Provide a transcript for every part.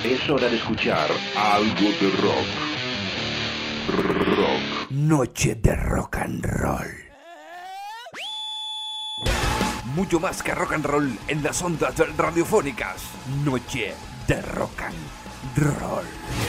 Es hora de escuchar algo de rock. Rock. Noche de rock and roll. Mucho más que rock and roll en las ondas radiofónicas. Noche de rock and roll.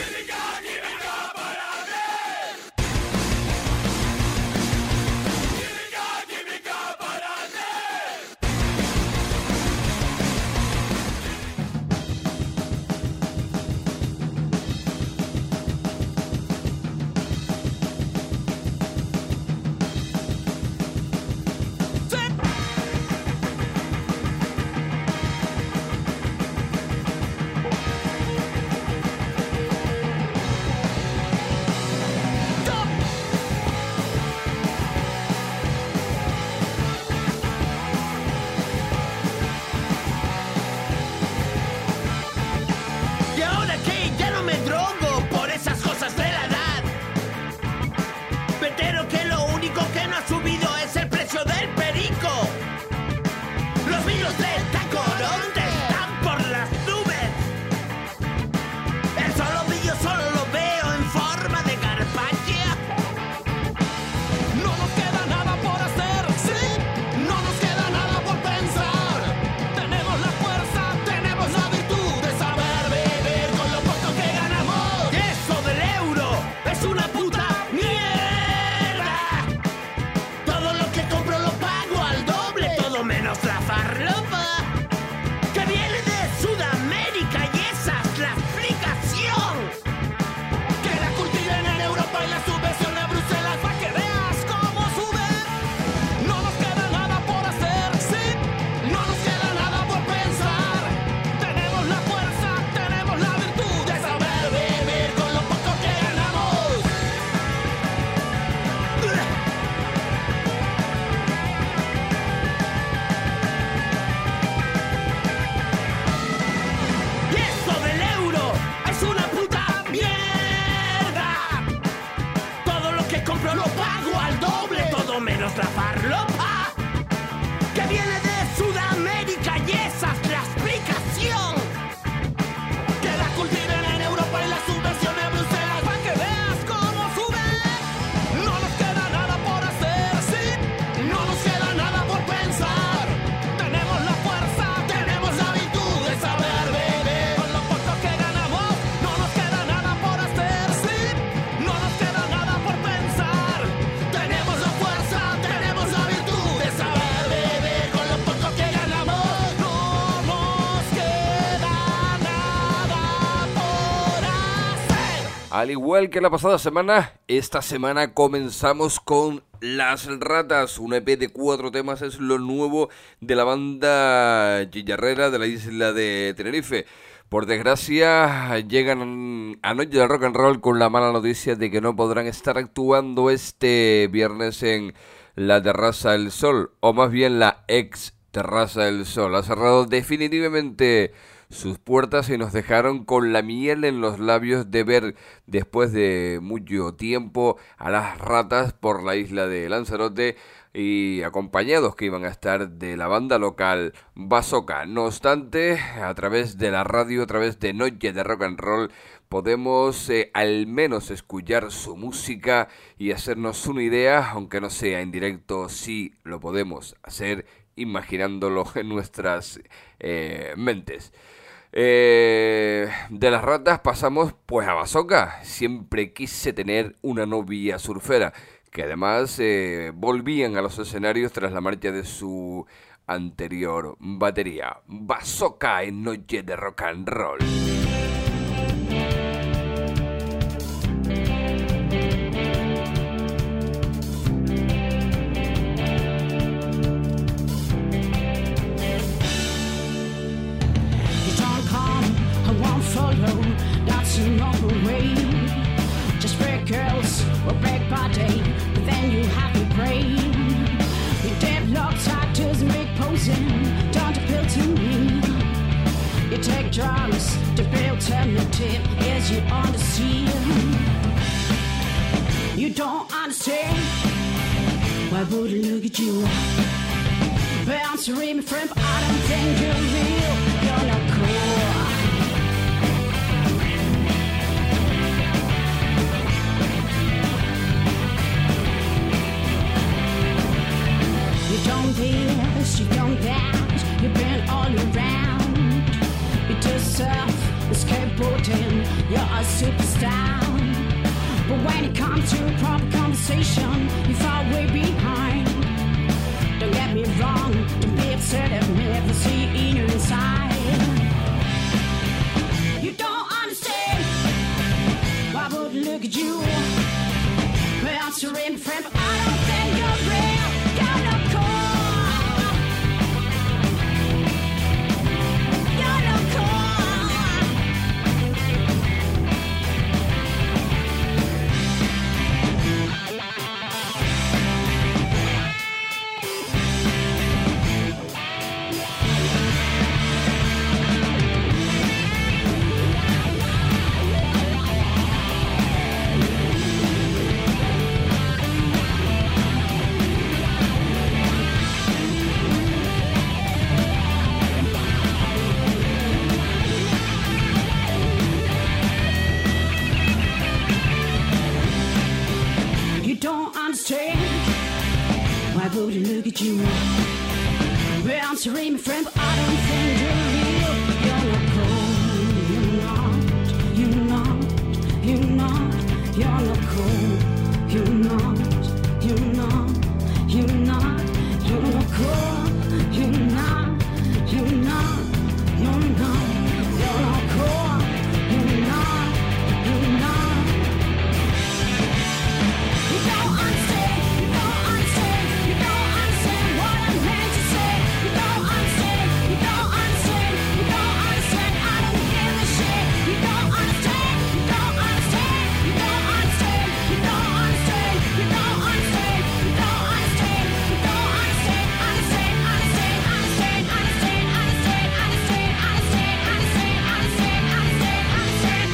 Al igual que la pasada semana, esta semana comenzamos con Las Ratas, un EP de 4 temas, es lo nuevo de la banda chillarrera de la isla de Tenerife. Por desgracia, llegan a Noche de Rock and Roll con la mala noticia de que no podrán estar actuando este viernes en la Terraza del Sol, o más bien la ex Terraza del Sol. Ha cerrado definitivamente sus puertas y nos dejaron con la miel en los labios de ver después de mucho tiempo a Las Ratas por la isla de Lanzarote y acompañados que iban a estar de la banda local Basoca. No obstante, a través de la radio, a través de Noche de Rock and Roll, podemos al menos escuchar su música y hacernos una idea, aunque no sea en directo, sí lo podemos hacer imaginándolo en nuestras mentes. De Las Ratas pasamos pues a Basoca. Siempre quise tener una novia surfera, que además volvían a los escenarios tras la marcha de su anterior batería. Basoca en Noche de Rock and Roll. That's another way. Just break girls or break body, but then you have to brain. Your deadlock tattoos make posing, don't appeal to me. You take drugs to be alternative, as you understand. You don't understand. Why would I look at you? Bouncing me friend, but I don't think you're real. You're not cool. a superstar. But when it comes to proper conversation, you fall way behind. Don't get me wrong, don't be upset at me if I see in your inside. You don't understand why would I look at you? Well, I'm sorry, friend, but I don't think you're real. You're not cool. You're not why would I look at you? Well, I'm sorry, my friend, but I don't think you're real. You're not cool. You're not. You're not. You're not cool. You're not. You're not. You're not. You're not cool. You're not. You're not. You're not. You're not cool. You're not. You're not. You don't understand. You don't understand. You don't understand what I meant to say. You don't understand. You don't understand. You don't understand. I don't give a shit. You don't understand. You don't understand. You don't understand. You don't understand. You don't understand. You don't understand. You don't understand. Understand. Understand. Understand. Understand. Understand. Understand. Understand. Understand. Understand. Understand.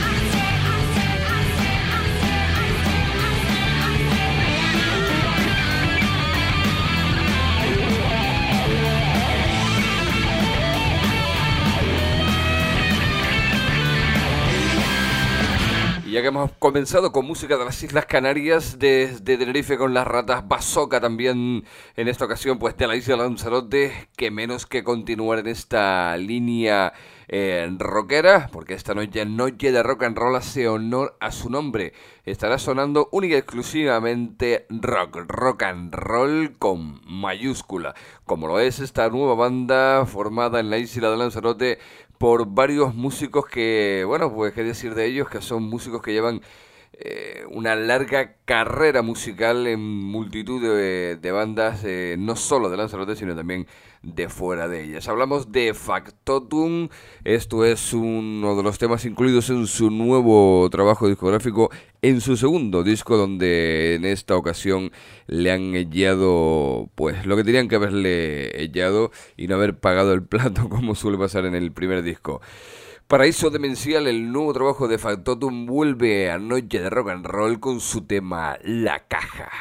Y ya que hemos comenzado con música de las Islas Canarias, desde Tenerife con las Ratas Bazooka también en esta ocasión, pues de la isla de Lanzarote, que menos que continuar en esta línea rockera, porque esta noche de rock and roll hace honor a su nombre. Estará sonando única y exclusivamente rock and roll con mayúscula, como lo es esta nueva banda formada en la isla de Lanzarote por varios músicos que, bueno, pues qué decir de ellos, que son músicos que llevan una larga carrera musical en multitud de bandas, no solo de Lanzarote, sino también de fuera de ellas. Hablamos de Factotum. Esto es uno de los temas incluidos en su nuevo trabajo discográfico, en su segundo disco, donde en esta ocasión le han ellado pues lo que tenían que haberle ellado y no haber pagado el plato, como suele pasar en el primer disco. Paraíso Demencial, el nuevo trabajo de Factotum, vuelve a Noche de Rock and Roll con su tema La Caja.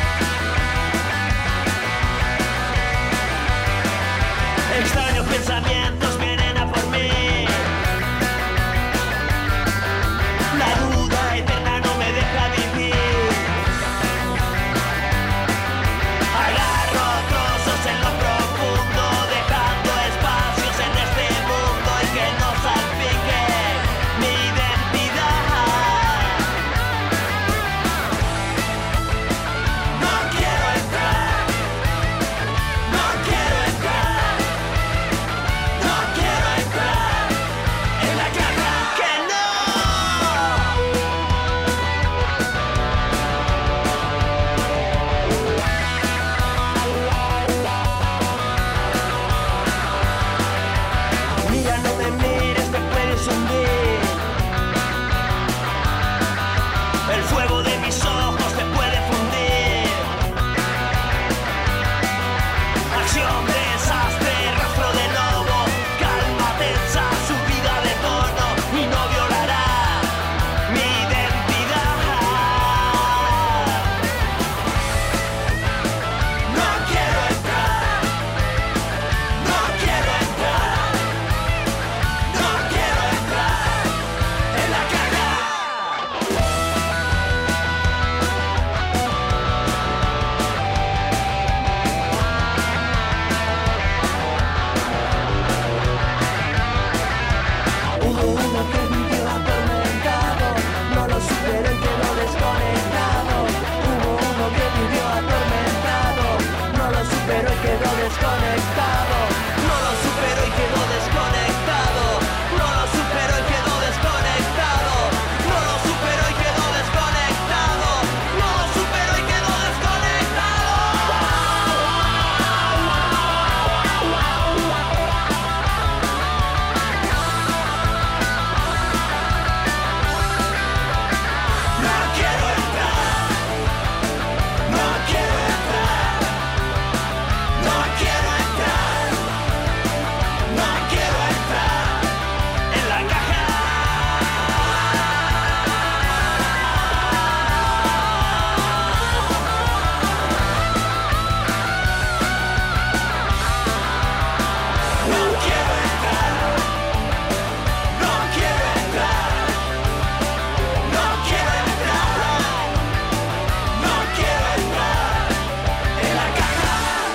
Extraños pensamientos desconectado. No lo superó y quedó desconectado. No lo superó y quedó desconectado. No lo superó y quedó desconectado. No lo superó y quedó desconectado. No quiero entrar. No quiero entrar. No quiero entrar. No quiero entrar en la caja. No quiero entrar. No quiero entrar. No quiero entrar. No quiero entrar en la caja.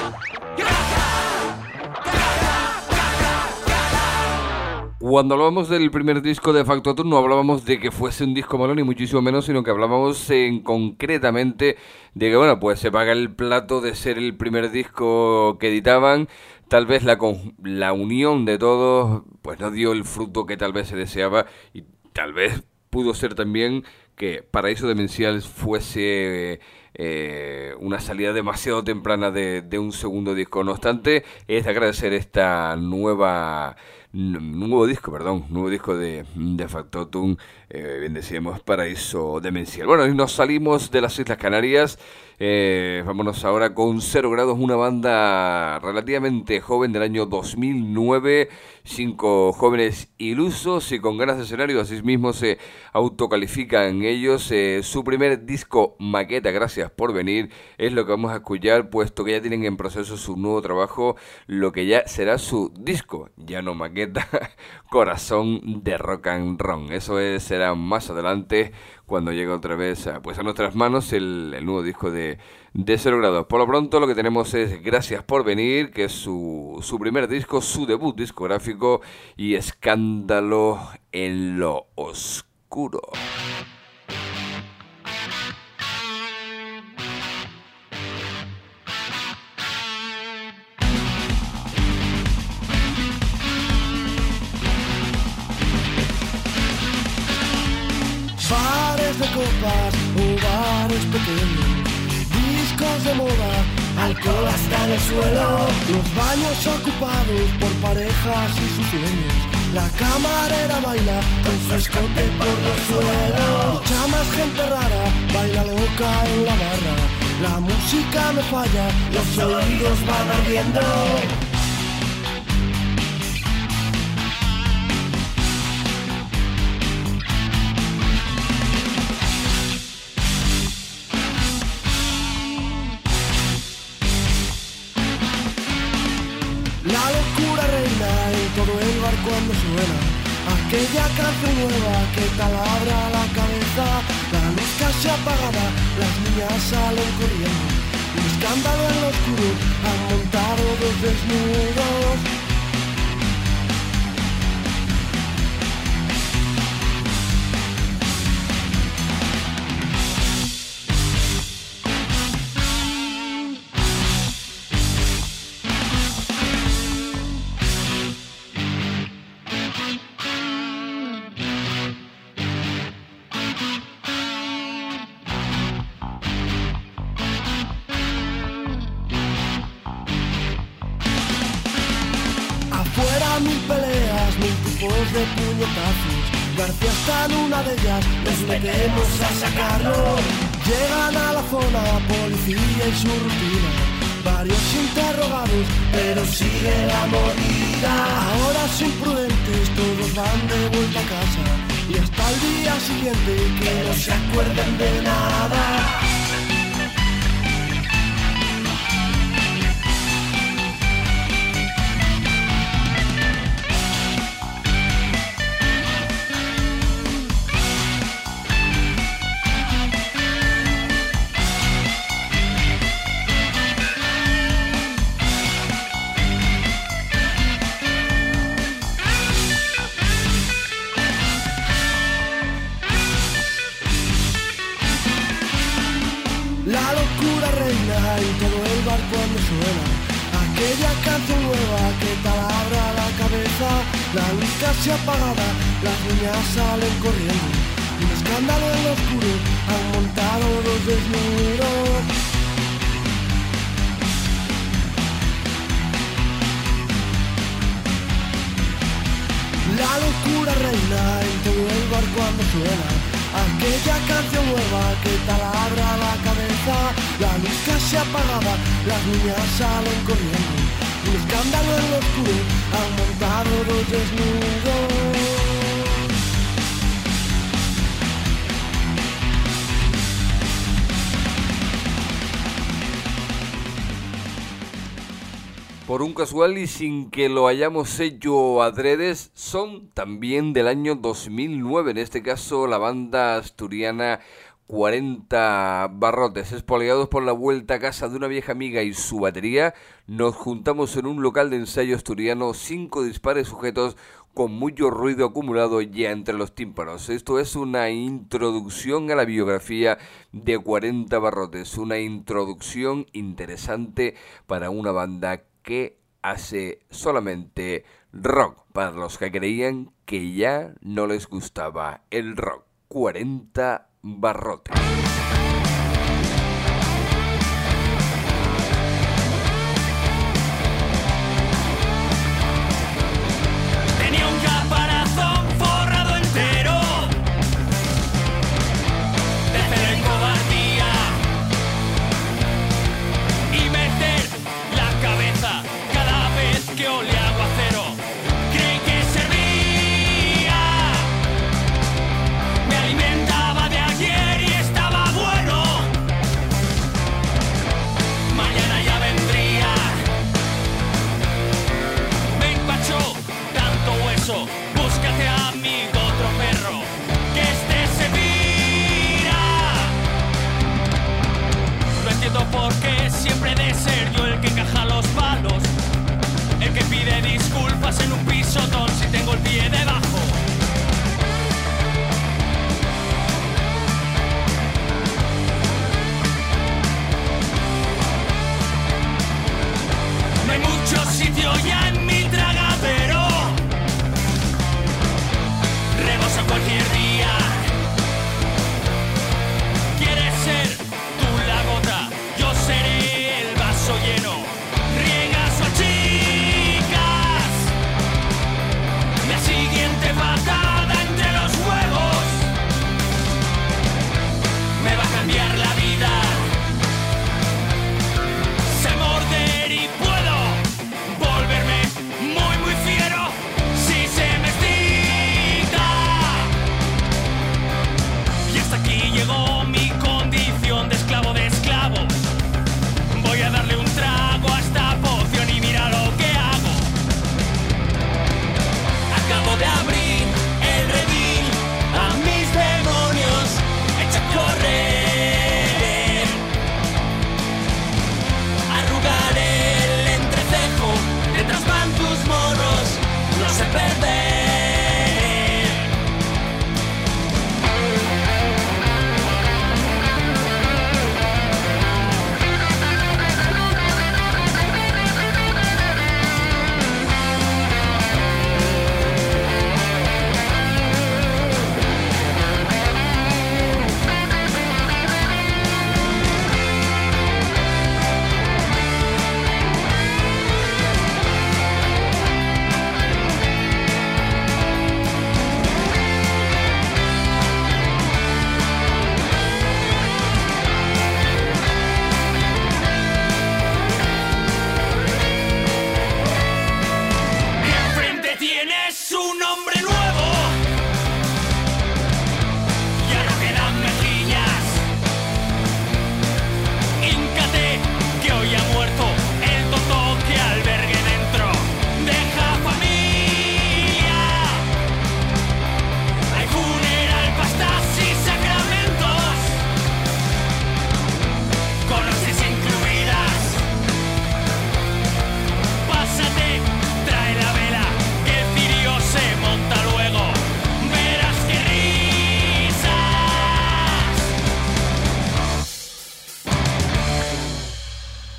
Cuando hablábamos del primer disco de Factotum no hablábamos de que fuese un disco malo ni muchísimo menos, sino que hablábamos concretamente de que, bueno, pues se paga el plato de ser el primer disco que editaban. Tal vez la unión de todos pues no dio el fruto que tal vez se deseaba, y tal vez pudo ser también que Paraíso Demencial fuese una salida demasiado temprana de un segundo disco. No obstante, es de agradecer esta nuevo disco de Factotum, bien decíamos, Paraíso Demencial. Bueno, y nos salimos de las Islas Canarias. Vámonos ahora con 0 grados, una banda relativamente joven del año 2009, 5 jóvenes ilusos y con ganas de escenario, así mismo se autocalifican ellos. Su primer disco maqueta, Gracias por venir, es lo que vamos a escuchar, puesto que ya tienen en proceso su nuevo trabajo, lo que ya será su disco, ya no maqueta, Corazón de Rock and Roll. Eso será más adelante, cuando llegue otra vez a nuestras manos el nuevo disco de 0 grados. Por lo pronto lo que tenemos es Gracias por venir, que es su primer disco, su debut discográfico, y Escándalo en lo oscuro. Bares de copas o bares pequeños, discos de moda, alcohol hasta en el suelo, los baños ocupados por parejas y sus sueños, la camarera baila con su escote por los suelos, mucha más gente rara baila loca en la barra, la música me falla, los oídos van ardiendo. La locura reina en todo el bar cuando suena aquella canción nueva que taladra la cabeza. La luz casi apagada, las niñas salen corriendo. Un escándalo en lo oscuro, han montado dos desnudos. Mil peleas, mil tipos de puñetazos. García está en una de ellas, nos metemos a sacarlo. Llegan a la zona, policía y su rutina. Varios interrogados, pero sigue la movida. Ahora son prudentes, todos van de vuelta a casa. Y hasta el día siguiente que no se acuerden de nada. casi apagada, las niñas salen corriendo. Un escándalo en lo oscuro, han montado dos desnudos. La locura reina en todo el bar cuando suena aquella canción nueva que taladra la cabeza. La luz casi apagada, las niñas salen corriendo. Un escándalo en lo oscuro, han montado dos desnudos. Por un casual y sin que lo hayamos hecho adredes, son también del año 2009, en este caso la banda asturiana 40 Barrotes. Espoleados por la vuelta a casa de una vieja amiga y su batería, nos juntamos en un local de ensayo asturiano, 5 dispares sujetos con mucho ruido acumulado ya entre los tímpanos. Esto es una introducción a la biografía de 40 Barrotes, una introducción interesante para una banda que hace solamente rock, para los que creían que ya no les gustaba el rock. 40 Barrotes. Tenía un caparazón forrado entero de cero y cobardía, y meter la cabeza cada vez que olía aguacero. Creí que servía, me alimentaba de ayer y estaba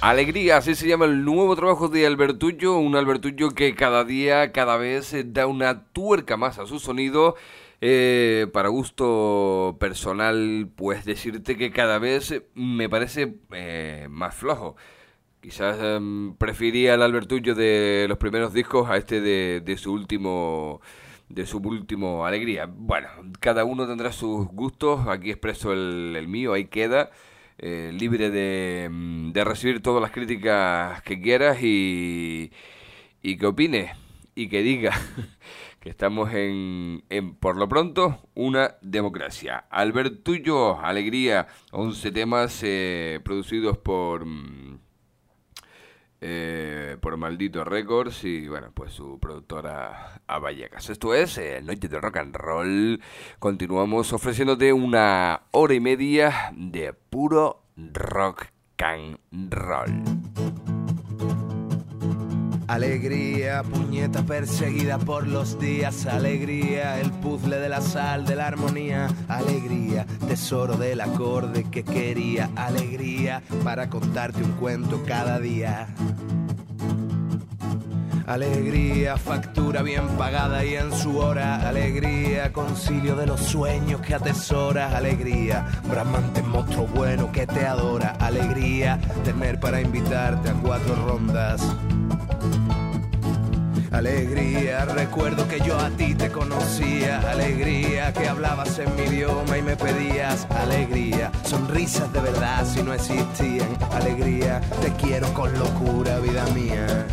Alegría, así se llama el nuevo trabajo de Albertullo, un Albertullo que cada día, cada vez da una tuerca más a su sonido. Para gusto personal, pues decirte que cada vez me parece más flojo. Quizás prefería el Albertullo de los primeros discos a este de su último Alegría. Bueno, cada uno tendrá sus gustos, aquí expreso el mío, ahí queda. Libre de recibir todas las críticas que quieras y que opines y que diga que estamos en por lo pronto una democracia. Albertullo, Alegría, 11 temas producidos por Maldito Records y bueno, pues su productora a Vallecas. Esto es Noche de Rock and Roll. Continuamos ofreciéndote una hora y media de puro rock and roll. Alegría, puñeta perseguida por los días. Alegría, el puzzle de la sal, de la armonía. Alegría, tesoro del acorde que quería. Alegría, para contarte un cuento cada día. Alegría, factura bien pagada y en su hora. Alegría, concilio de los sueños que atesoras. Alegría, bramante monstruo bueno que te adora. Alegría, tener para invitarte a 4 rondas. Alegría, recuerdo que yo a ti te conocía. Alegría, que hablabas en mi idioma y me pedías. Alegría, sonrisas de verdad si no existían. Alegría, te quiero con locura, vida mía.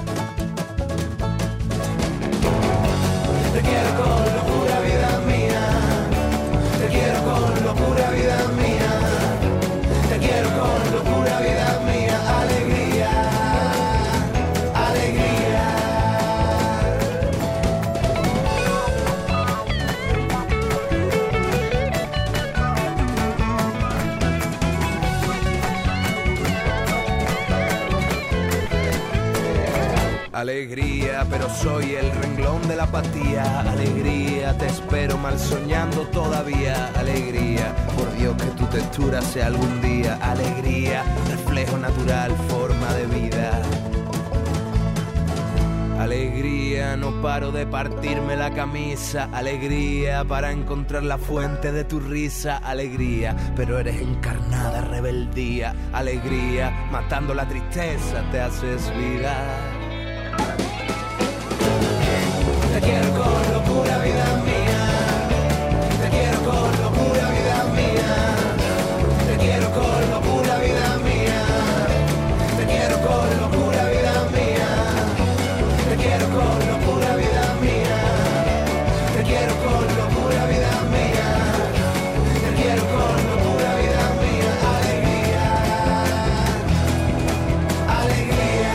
Te quiero con locura, vida mía. Te quiero con locura, vida mía. Te quiero con locura, vida mía. Alegría, alegría. Alegría, pero soy el renglón de la apatía. Alegría, te espero mal soñando todavía. Alegría, por Dios que tu textura sea algún día. Alegría, reflejo natural, forma de vida. Alegría, no paro de partirme la camisa. Alegría, para encontrar la fuente de tu risa. Alegría, pero eres encarnada rebeldía. Alegría, matando la tristeza te haces vida. Te quiero con locura, vida mía. Te quiero con locura, vida mía. Te quiero con locura, vida mía. Te quiero con locura, vida mía. Te quiero con locura, vida mía. Te quiero con locura, vida mía. Te quiero con locura, vida mía. Alegría, alegría.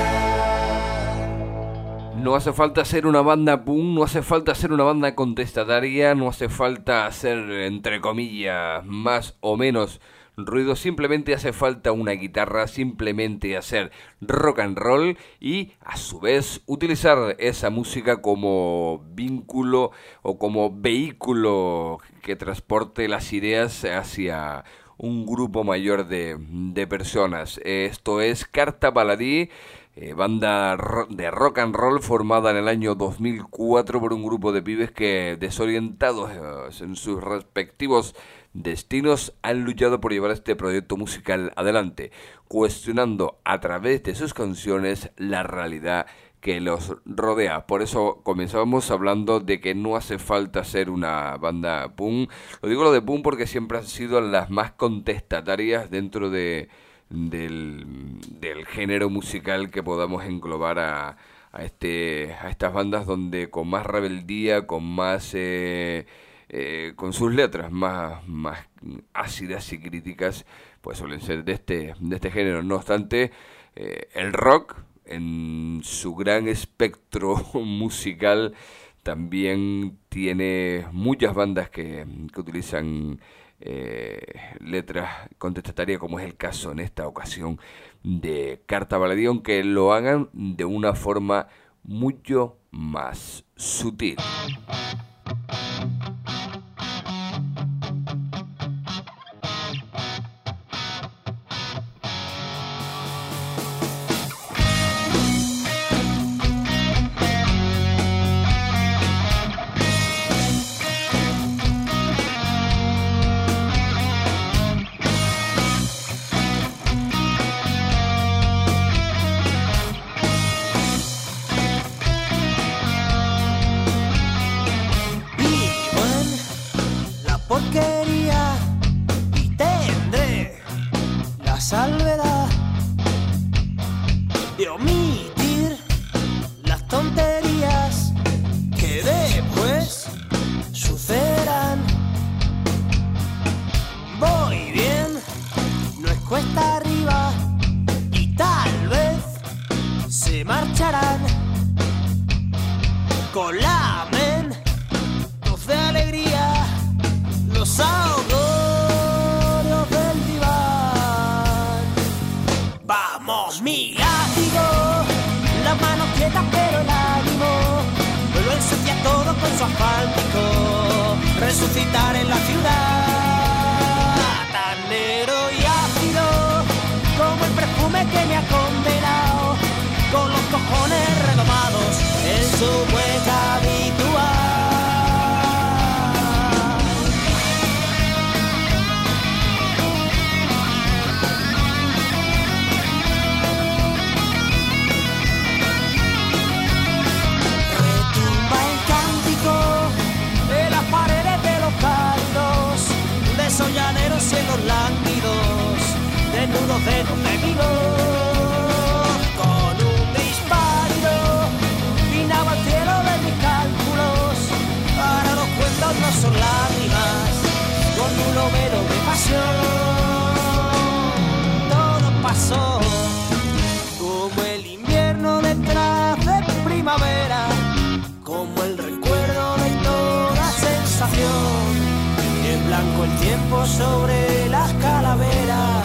No hace falta ser una banda punk, no hace falta ser una banda contestataria, no hace falta hacer, entre comillas, más o menos ruido, simplemente hace falta una guitarra, simplemente hacer rock and roll y a su vez utilizar esa música como vínculo o como vehículo que transporte las ideas hacia un grupo mayor de personas. Esto es Carta Baladí, banda de rock and roll formada en el año 2004 por un grupo de pibes que, desorientados en sus respectivos destinos, han luchado por llevar este proyecto musical adelante, cuestionando a través de sus canciones la realidad que los rodea. Por eso comenzamos hablando de que no hace falta ser una banda punk. Lo digo lo de punk porque siempre han sido las más contestatarias dentro del género musical que podamos englobar a estas bandas, donde con más rebeldía, con más con sus letras más ácidas y críticas, pues suelen ser de este género. No obstante, el rock en su gran espectro musical también tiene muchas bandas que utilizan letras contestatarias, como es el caso en esta ocasión de Carta Baladí, aunque lo hagan de una forma mucho más sutil. y omitir las tonterías que después sucederán. Voy bien, no es cuesta arriba y tal vez se marcharán con lamentos de alegría los augurios del diván. Vamos, mi látigo, las manos quietas pero el ánimo lo ensucia todo con su asfáltico. Resucitar en la ciudad tan negro y ácido como el perfume que me ha condenado, con los cojones redomados en su hueca habitual. Retumba el cántico en las paredes de los cálidos, desollaneros cielos lánguidos, desnudos de los enemigos. Con un disparo pinaba el cielo de mis cálculos. Ahora los cuentos no son lágrimas, con un overo de pasión. Todo pasó como el invierno detrás de primavera, como el recuerdo de toda sensación. Es blanco el tiempo sobre las calaveras.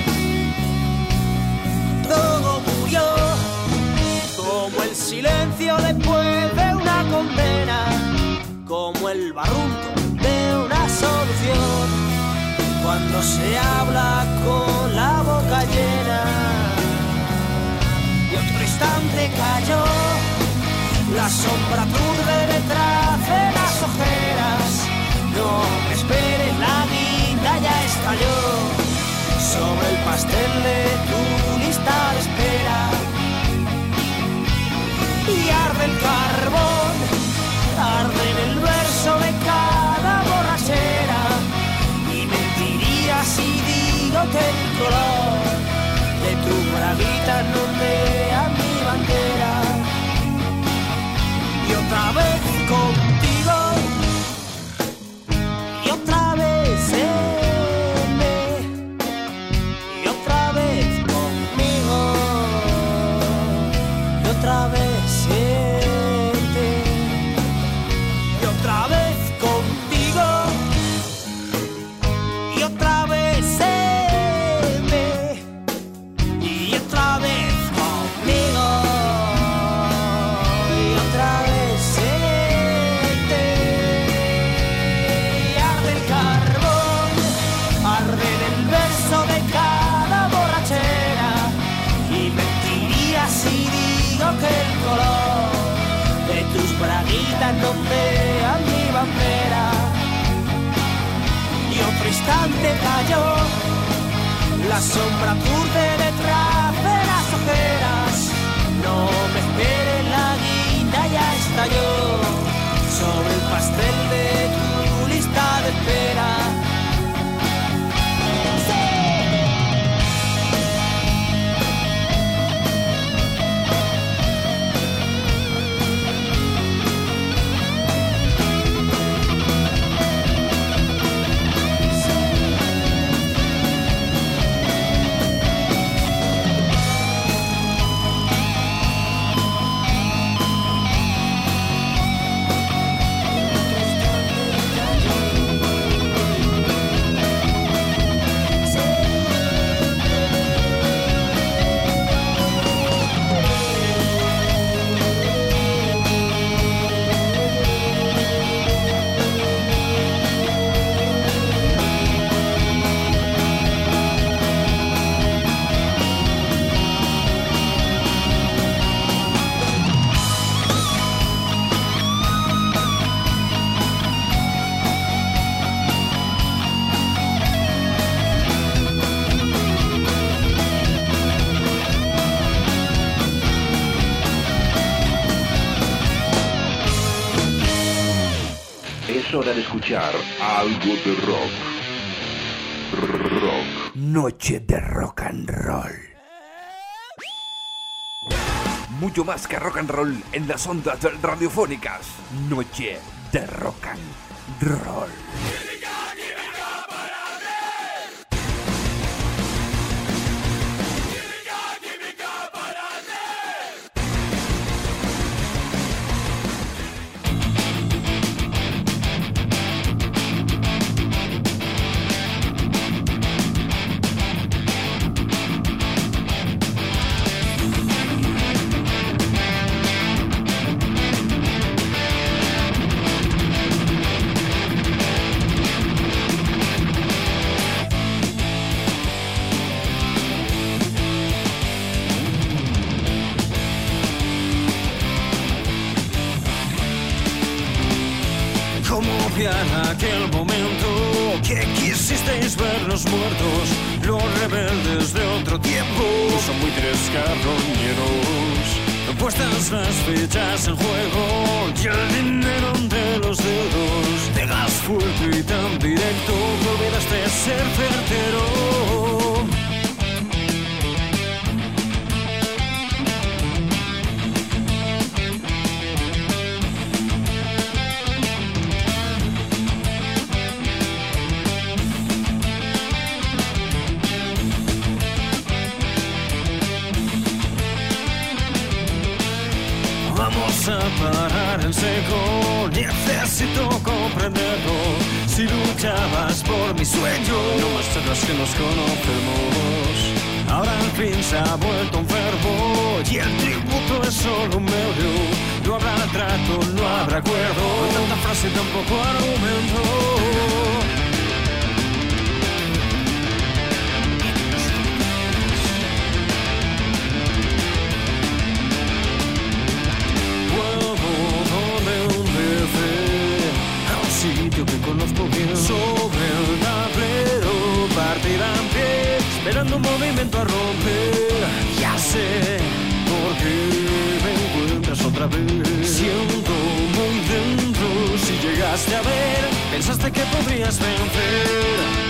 Todo murió como el silencio después de una condena, como el barrunto de una solución, cuando se habla con la boca llena. Y otro instante cayó, la sombra turde detrás de las ojeras. No me esperes, la guinda ya estalló sobre el pastel de tu lista de espera. Y arde el carbón, arde en el verso de cada borrachera. Y mentiría si digo que el color de tu braguita no ondea mi bandera. Y otra vez contigo, y otra vez y otra vez conmigo, y otra vez siente, y otra vez contigo, y otra vez y otra vez conmigo, y otra vez y arde el carbón, arde en el verso de cada borrachera. Y mentiría si digo que el color de tus braguitas no ondea mi bandera. Y otro instante cayó, la sombra turde detrás de las ojeras. No me esperes, la guinda ya estalló sobre el pastel de tu lista de espera. Es hora de escuchar algo de rock. Rock. Noche de rock and roll. mucho más que rock and roll en las ondas radiofónicas. Noche de rock and roll. En aquel momento que quisisteis vernos muertos, los rebeldes de otro tiempo son buitres carroñeros. Puestas las fichas en juego y el dinero entre los dedos, pegas fuerte y tan directo que olvidaste ser certero. Vamos a parar en seco, necesito comprenderlo. Si luchabas por mi sueño, no más charlas que nos conocemos. Ahora al fin se ha vuelto un verbo y el tributo es solo un medio. No habrá trato, no habrá acuerdo, tanta frase y tan poco argumento. Que conozco bien, sobre el tablero, partida en pie, esperando un movimiento a romper. Ya sé por qué me encuentras otra vez. Siento muy dentro, si llegaste a ver, pensaste que podrías vencer.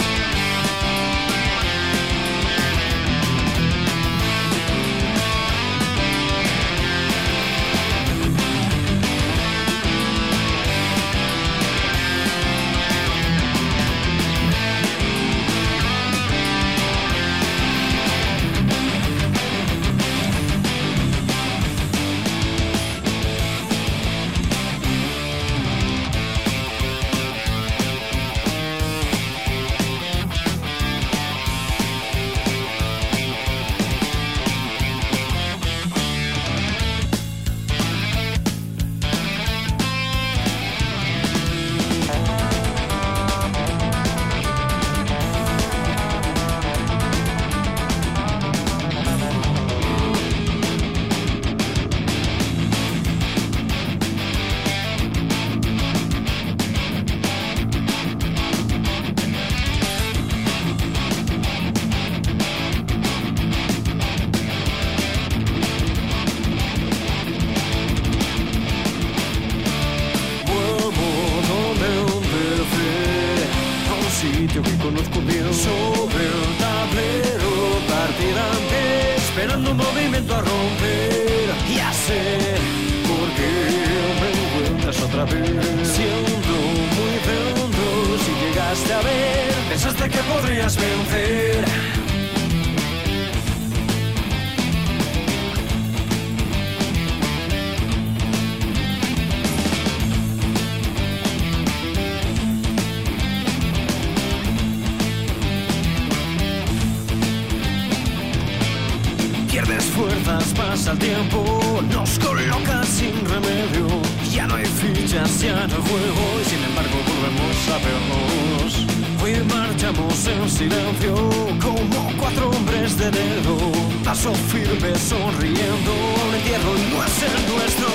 Que conozco bien, sobre el tablero, partida en pie, esperando un movimiento a romper. Ya sé por qué me encuentras otra vez. Siento muy dentro, si llegaste a ver, pensaste que podrías vencer. Fuerzas, pasa el tiempo, nos coloca sin remedio. Ya no hay fichas, ya no hay juego, y sin embargo volvemos a vernos. Hoy marchamos en silencio, como cuatro hombres de dedo. Paso firme, sonriendo, un entierro no es el nuestro.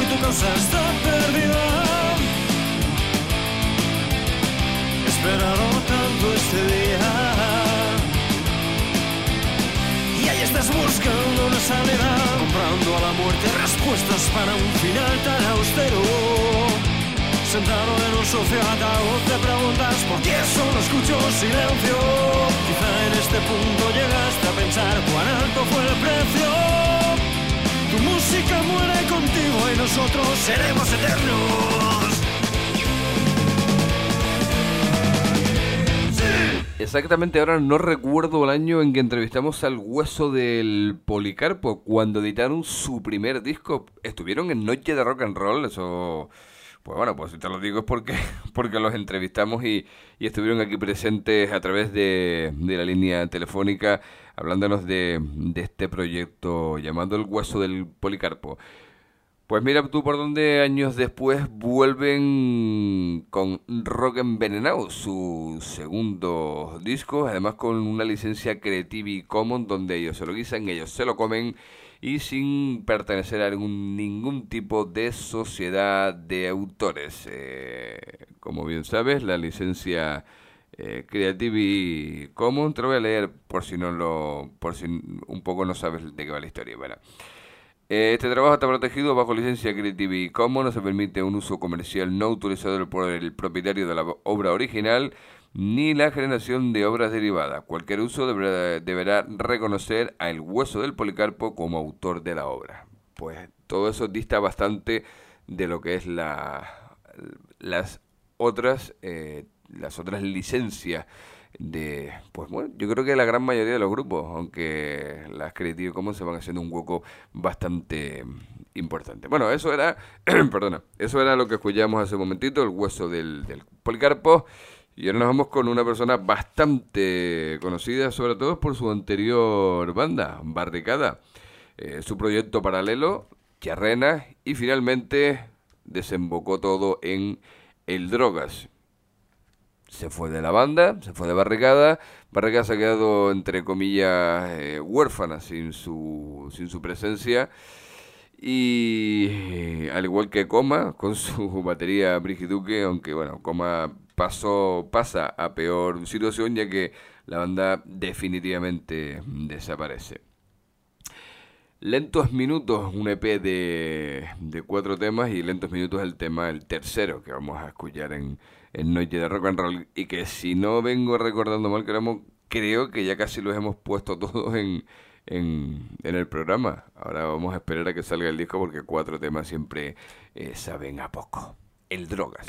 tu causa está perdida. He esperado tanto este día y ahí estás buscando una salida, comprando a la muerte respuestas para un final tan austero. Sentado en un sofá ataúd te preguntas por qué solo escucho silencio. Quizá en este punto llegaste a pensar cuán alto fue el precio. Tu música muere contigo y nosotros seremos eternos. Exactamente, ahora no recuerdo el año en que entrevistamos al Hueso del Policarpo, cuando editaron su primer disco. Estuvieron en Noche de Rock and Roll, eso... Pues bueno, pues si te lo digo es porque los entrevistamos y estuvieron aquí presentes a través de la línea telefónica hablándonos de este proyecto llamado El Hueso del Policarpo. Pues mira tú por dónde años después vuelven con Rock Envenenado, su segundo disco, además con una licencia Creative Commons donde ellos se lo guisan, ellos se lo comen y sin pertenecer a ningún tipo de sociedad de autores. Como bien sabes, la licencia Creative Commons, te lo voy a leer por si un poco no sabes de qué va la historia. Bueno, este trabajo está protegido bajo licencia Creative Commons, no se permite un uso comercial no autorizado por el propietario de la obra original, ni la generación de obras derivadas. Cualquier uso deberá reconocer a El Hueso del Policarpo como autor de la obra. Pues todo eso dista bastante de lo que es las otras licencias de, pues bueno, yo creo que la gran mayoría de los grupos, aunque las Creative Commons se van haciendo un hueco bastante importante. Bueno, eso era, eso era lo que escuchamos hace un momentito, El Hueso del Policarpo. Y ahora nos vamos con una persona bastante conocida, sobre todo por su anterior banda, Barricada, su proyecto paralelo, Charrena, y finalmente desembocó todo en El Drogas. Se fue de la banda, se fue de Barricada. Barricada se ha quedado, entre comillas, huérfana sin su presencia. Y al igual que Coma, con su batería Brigiduque, aunque bueno, Coma pasa a peor situación, ya que la banda definitivamente desaparece. Lentos Minutos, un EP de 4 temas, y Lentos Minutos el tercero que vamos a escuchar en Noche de Rock and Roll, y que si no vengo recordando mal, creo que ya casi los hemos puesto todos en el programa. Ahora vamos a esperar a que salga el disco porque 4 temas siempre saben a poco. El Drogas.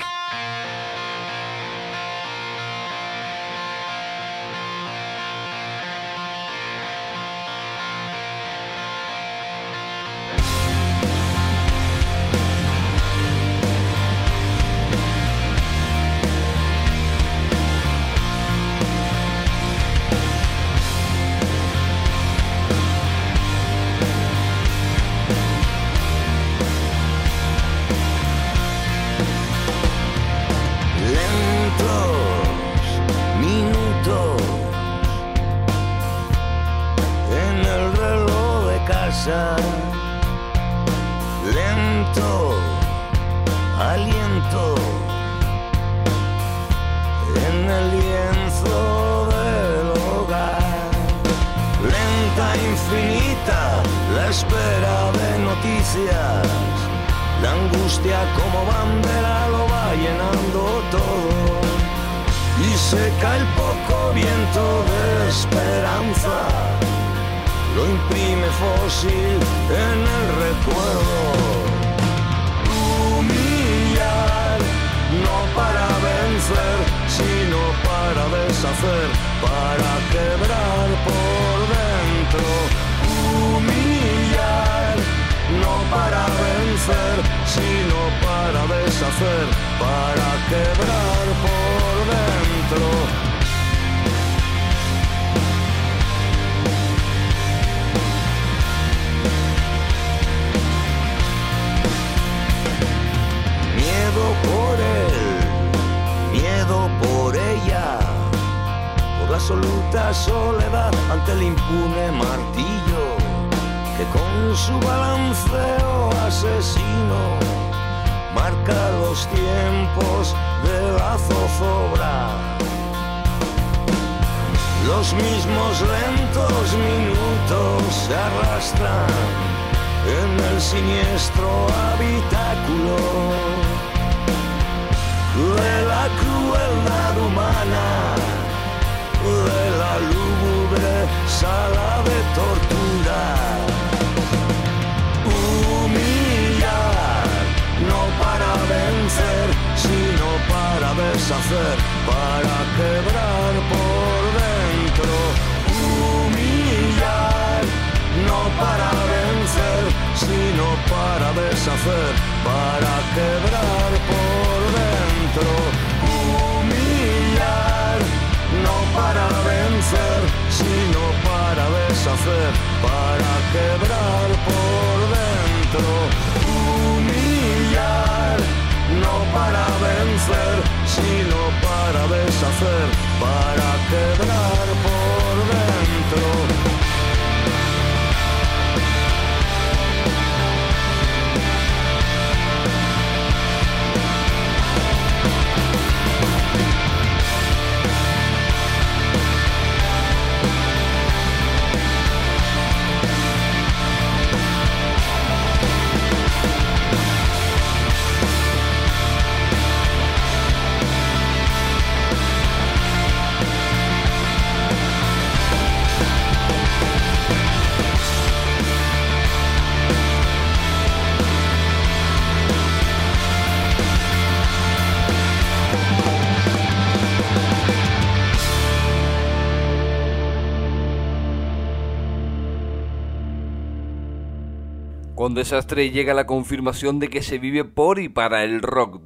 Lento aliento en el lienzo del hogar. Lenta, infinita, la espera de noticias. La angustia como bandera lo va llenando todo. Y seca el poco viento de esperanza. Lo imprime fósil en el recuerdo. Humillar, no para vencer, sino para deshacer, para quebrar por dentro. Humillar, no para vencer, sino para deshacer, para quebrar por dentro. Por él, miedo por ella, por la absoluta soledad ante el impune martillo que con su balanceo asesino marca los tiempos de la zozobra. Los mismos lentos minutos se arrastran en el siniestro habitáculo de la crueldad humana, de la lúgubre sala de tortura. Humillar, no para vencer, sino para deshacer, para quebrar por dentro. Humillar, no para vencer, sino para deshacer, para quebrar por dentro. Humillar, no para vencer, sino para deshacer, para quebrar por dentro. Humillar, no para vencer, sino para deshacer, para quebrar por dentro. Con Desastre llega la confirmación de que se vive por y para el rock.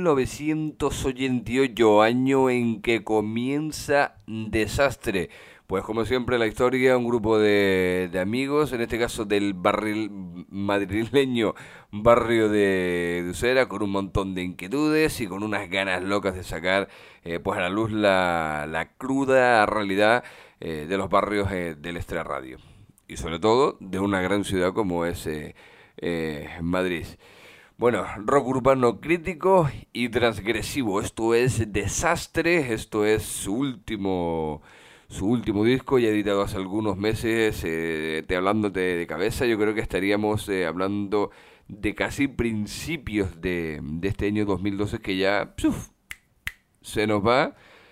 1988, año en que comienza Desastre. Pues como siempre la historia, un grupo de amigos, en este caso del madrileño barrio de Usera, con un montón de inquietudes y con unas ganas locas de sacar pues a la luz la cruda realidad de los barrios del Extra Radio. Y sobre todo de una gran ciudad como es Madrid. Bueno, rock urbano crítico y transgresivo. Esto es Desastre, esto es su último disco, ya editado hace algunos meses. Hablándote de cabeza, yo creo que estaríamos hablando de casi principios de este año 2012, que ya se nos va.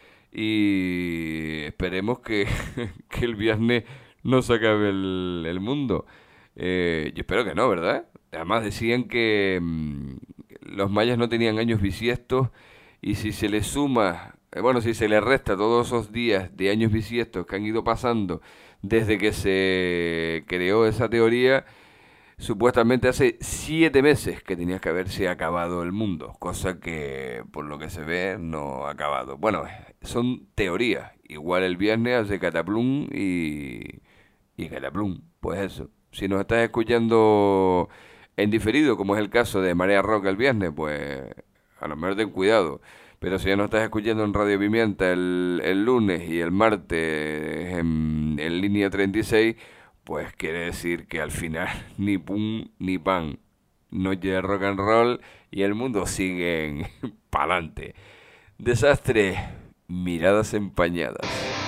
Y esperemos que el viernes no se acabe el mundo. Yo espero que no, ¿verdad? Además decían que los mayas no tenían años bisiestos, y si se le suma, si se le resta todos esos días de años bisiestos que han ido pasando desde que se creó esa teoría, supuestamente hace 7 meses que tenía que haberse acabado el mundo, cosa que por lo que se ve no ha acabado. Bueno, son teorías. Igual el viernes hace cataplum y cataplum. Pues eso, si nos estás escuchando en diferido, como es el caso de Marea Rock el viernes, pues a lo mejor ten cuidado. Pero si ya nos estás escuchando en Radio Pimienta el lunes y el martes en línea 36, pues quiere decir que al final ni pum ni pan. Noche de rock and roll y el mundo sigue pa'lante. Desastre, miradas empañadas.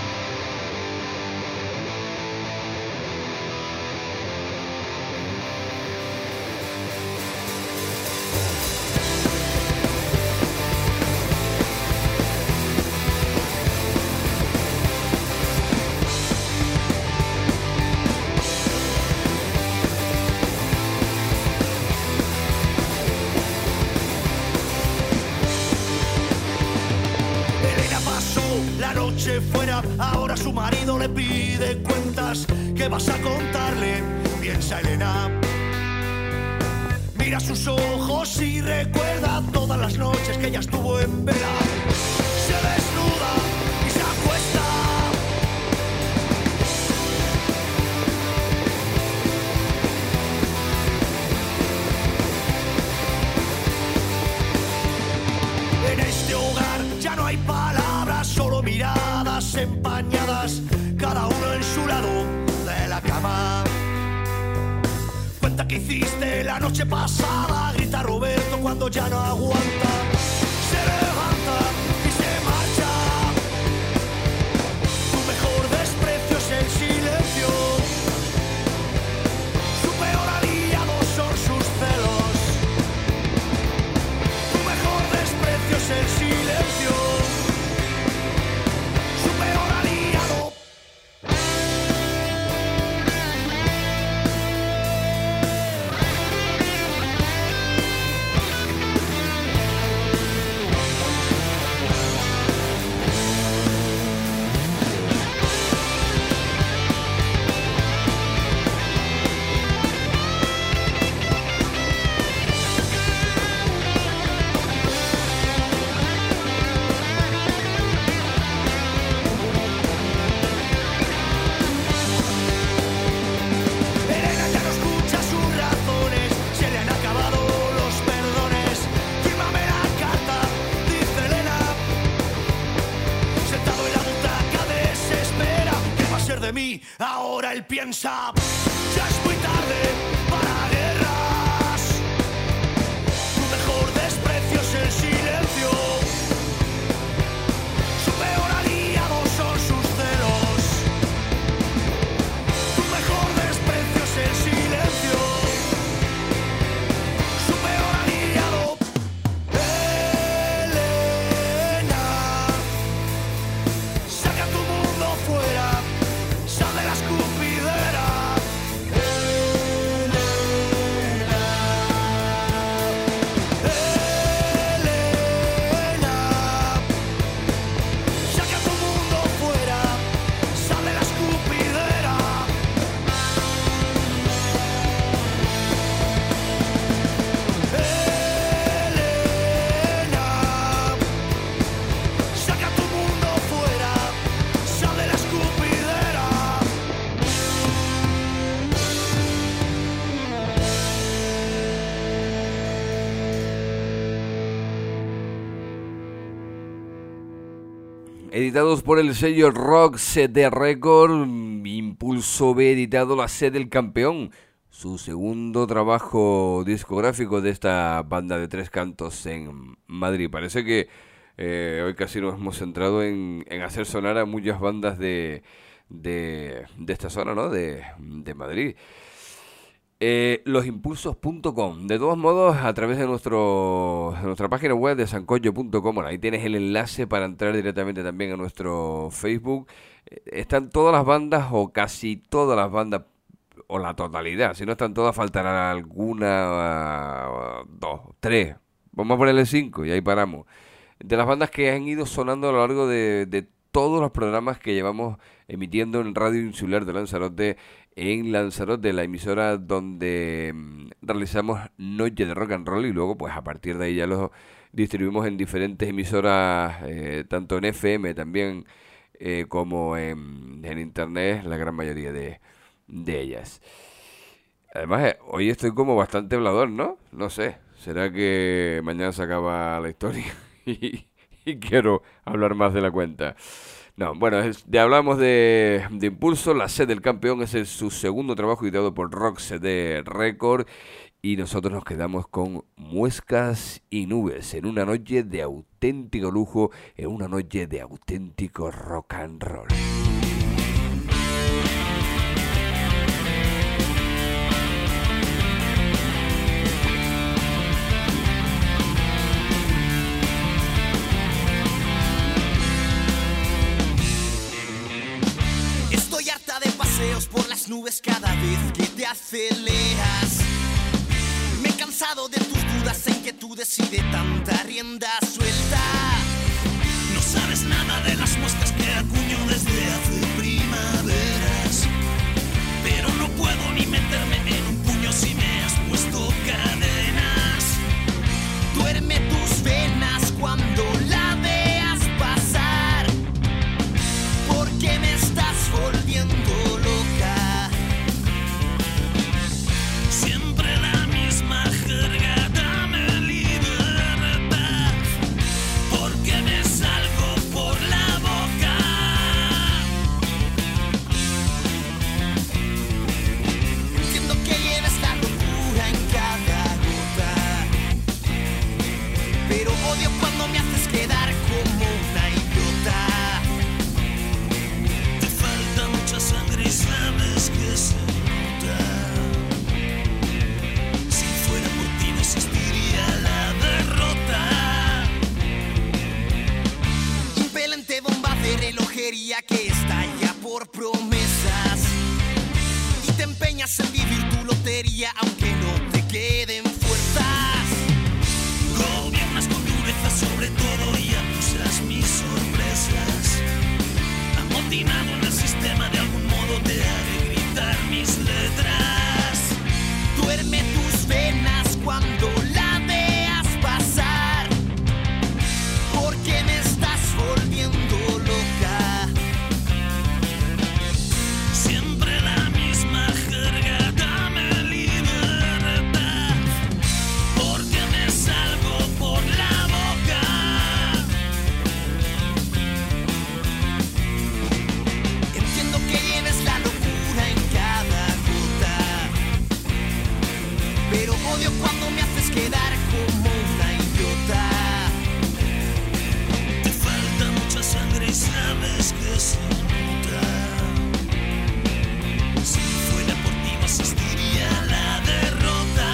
Fuera, ahora su marido le pide cuentas. ¿Qué vas a contarle? Piensa Elena. Mira sus ojos y recuerda todas las noches que ella estuvo en vela. Se desnuda y se acuesta. En este hogar ya no hay palabras, solo miradas empañadas, cada uno en su lado de la cama. Cuenta que hiciste la noche pasada, grita Roberto cuando ya no aguanta, se levanta y se marcha. Tu mejor desprecio es el silencio, su peor aliado son sus celos. Tu mejor desprecio es el silencio, su peor aliado. Elena ya no escucha sus razones, se le han acabado los perdones. Fírmame la carta, dice Elena. Sentado en la butaca desespera, ¿qué va a ser de mí? Ahora él piensa, ya es muy tarde para guerras. Tu mejor desprecio es el silencio, su peor aliado son sus celos. Tu mejor desprecio es el silencio, su peor aliado. Elena, saca tu mundo fuera, sal de la escupidera. Elena, saca tu mundo fuera, sal de la escupidera. Elena, saca tu mundo fuera, sal de la escupidera. Editados por el sello Rock CD Record, Impulso B editado La Sed del Campeón, su segundo trabajo discográfico de esta banda de tres cantos en Madrid. Parece que hoy casi nos hemos centrado en hacer sonar a muchas bandas de esta zona, ¿no? De Madrid. Losimpulsos.com. De todos modos, a través de nuestra página web de sancocho.com, ahí tienes el enlace para entrar directamente también a nuestro Facebook. Están todas las bandas, o casi todas las bandas, o la totalidad. Si no están todas, faltará alguna, 2, 3. Vamos a ponerle 5 y ahí paramos. De las bandas que han ido sonando a lo largo de todos los programas que llevamos emitiendo en Radio Insular de Lanzarote, en Lanzarote, la emisora donde realizamos Noche de Rock and Roll, y luego pues a partir de ahí ya los distribuimos en diferentes emisoras, tanto en FM también como en internet, la gran mayoría de ellas. Además, hoy estoy como bastante hablador, ¿no? No sé, ¿será que mañana se acaba la historia y quiero hablar más de la cuenta? No, bueno, ya hablamos de Impulso. La Sed del Campeón es su segundo trabajo editado por Rock CD Record, y nosotros nos quedamos con Muescas y Nubes, en una noche de auténtico lujo, en una noche de auténtico rock and roll. Estoy harta de paseos por las nubes cada vez que te aceleras. Me he cansado de tus dudas e inquietudes y de tanta rienda suelta. No sabes nada de las muestras que acuño desde hace primaveras. Pero no puedo ni meterme en un puño si me has puesto cadenas. Duerme tus venas cuando la veas pasar, porque me estás volviendo loca. Siempre la misma jerga, dame libertad, porque me salgo por la boca. Entiendo euforia que estalla por promesas y te empeñas en vivir tu lotería aunque no te queden fuerzas. Gobiernas con dureza sobre todo y acusas mis sorpresas. Amotinado en el sistema de algún modo te haré gritar mis letras. Duerme tus venas cuando la veas pasar, porque me estás volviendo loca. Siempre la misma jerga, dame libertad, porque me salgo por la boca. Entiendo que lleves la locura en cada gota, pero odio cuando me haces quedar como una idiota. Te falta mucha sangre y sabes que se nota. Si fuera por ti no existiría la derrota.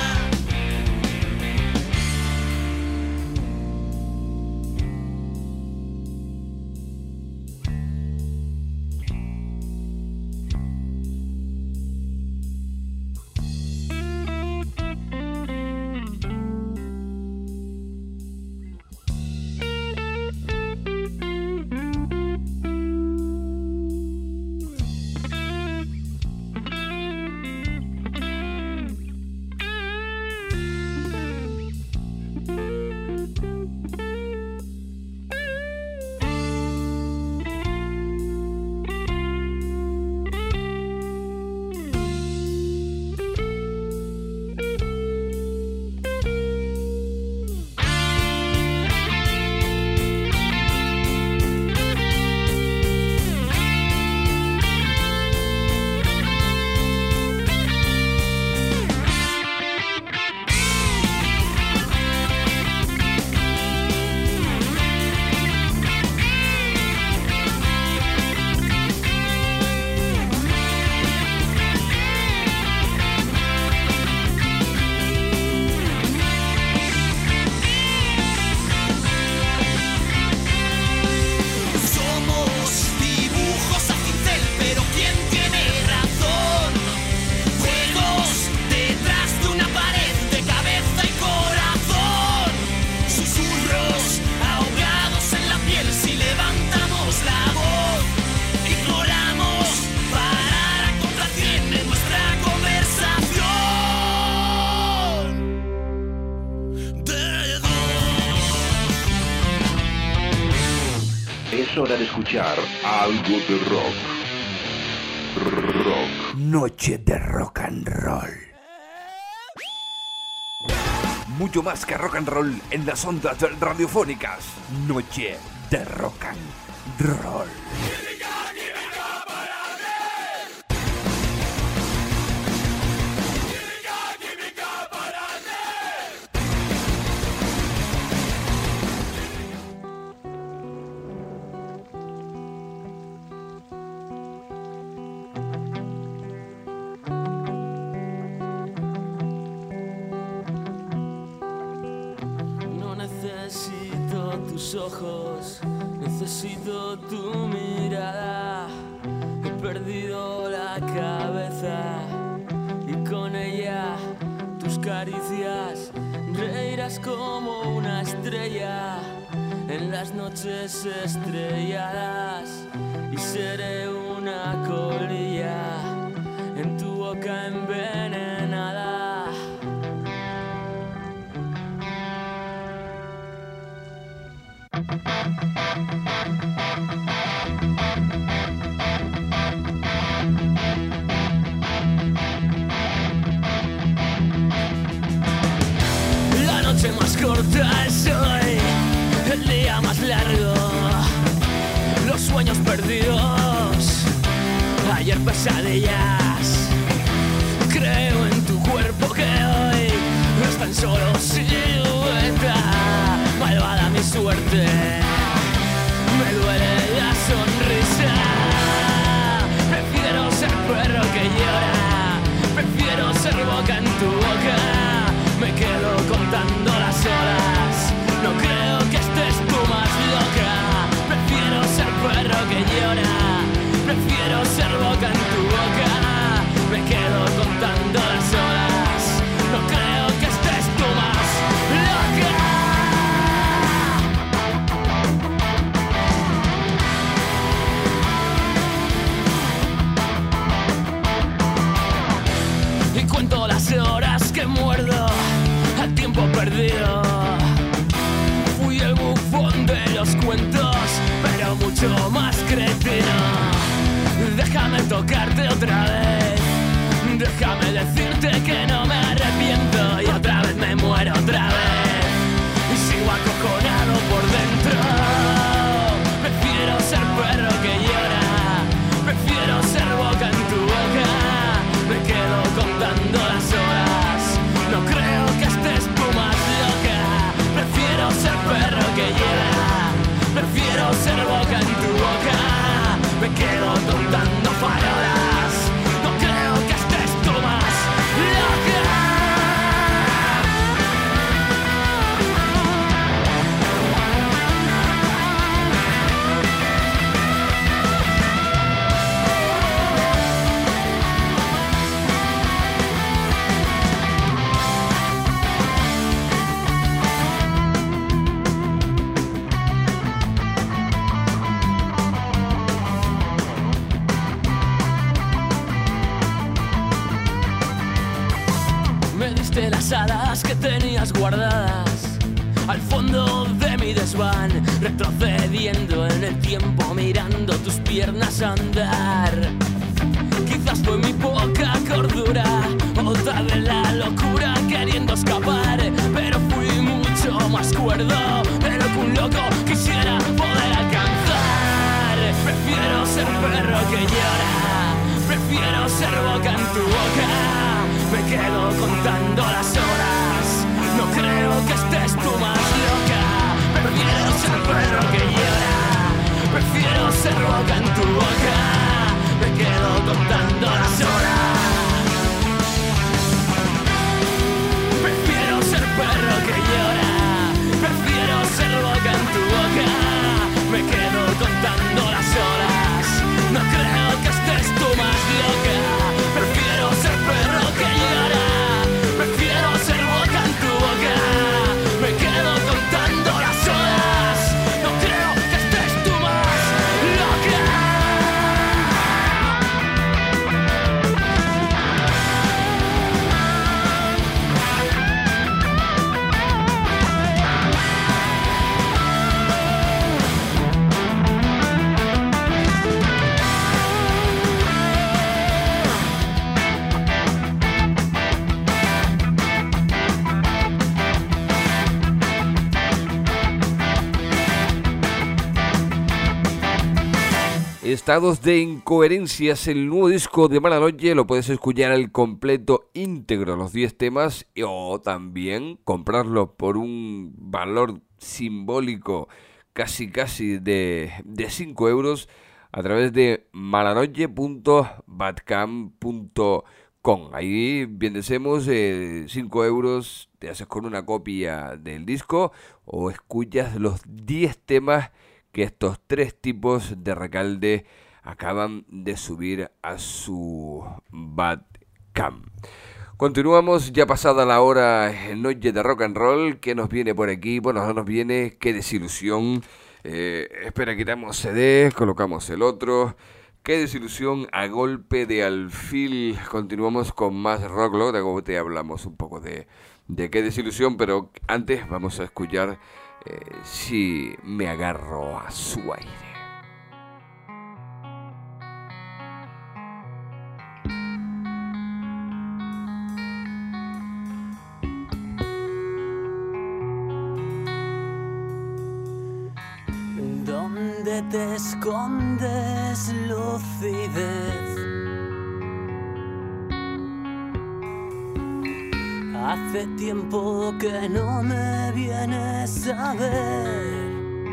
Es hora de escuchar algo de rock. Rock. Noche de rock and roll. Mucho más que rock and roll en las ondas radiofónicas. Noche de rock and roll. Tus ojos, necesito tu mirada. He perdido la cabeza y con ella tus caricias. Reirás como una estrella en las noches estrelladas y seré una colilla en tu boca envenenada. La noche más corta es hoy, el día más largo, los sueños perdidos, ayer pesadillas. Creo en tu cuerpo que hoy es tan solo silueta, malvada mi suerte, me duele la sonrisa. Prefiero ser perro que llora, prefiero ser boca en tu boca. Me quedo contando las horas, no creo que estés tú más loca. Prefiero ser perro que llora. tocarte otra vez. Déjame decirte que no me arrepiento y otra vez me muero otra vez. Y sigo acojonado por dentro. Prefiero ser perro que llora, prefiero ser boca en tu boca. Me quedo contando las horas, no creo que estés tú más loca. Prefiero ser perro que llora, prefiero ser boca en tu boca. Me quedo contando farolas, no creo que estés tú más loca. De las alas que tenías guardadas al fondo de mi desván, retrocediendo en el tiempo, mirando tus piernas andar. Quizás fue mi poca cordura, otra de la locura queriendo escapar, pero fui mucho más cuerdo de lo que un loco quisiera poder alcanzar. Prefiero ser perro que llora, prefiero ser boca en tu boca. Me quedo contando las horas, no creo que estés tú más loca. Prefiero ser perro que llora, prefiero ser boca en tu boca. Me quedo contando las horas. Prefiero ser perro que llora, prefiero ser boca en tu boca. Me quedo contando las horas, no creo que estés tú más loca. Prefiero ser perro que llora, prefiero ser boca en tu boca. Me quedo contando las horas, no creo que estés tú más loca. Estados de Incoherencias, el nuevo disco de Mala Noche, lo puedes escuchar al completo íntegro, los 10 temas, o también comprarlo por un valor simbólico casi de 5 euros a través de malanoche.bandcamp.com. Ahí vendemos 5 euros, te haces con una copia del disco o escuchas los 10 temas que estos 3 tipos de Recalde acaban de subir a su Bandcamp. Continuamos ya pasada la hora en Noche de Rock and Roll. ¿Qué nos viene por aquí? Bueno, no nos viene, qué desilusión. Espera, quitamos CD, colocamos el otro. Qué desilusión a golpe de alfil. Continuamos con más rock, luego te hablamos un poco de qué desilusión, pero antes vamos a escuchar Si me agarro a su aire. ¿Dónde te escondes, lucidez? Hace tiempo que no me vienes a ver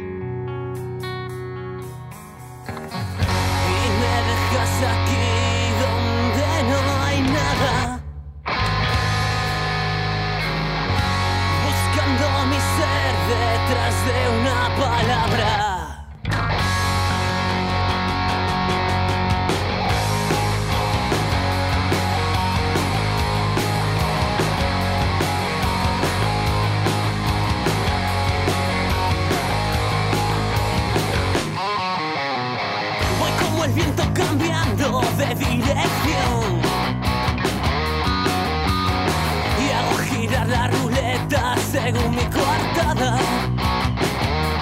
y me dejas aquí donde no hay nada, buscando mi ser detrás de una palabra. El viento cambiando de dirección y hago girar la ruleta según mi coartada.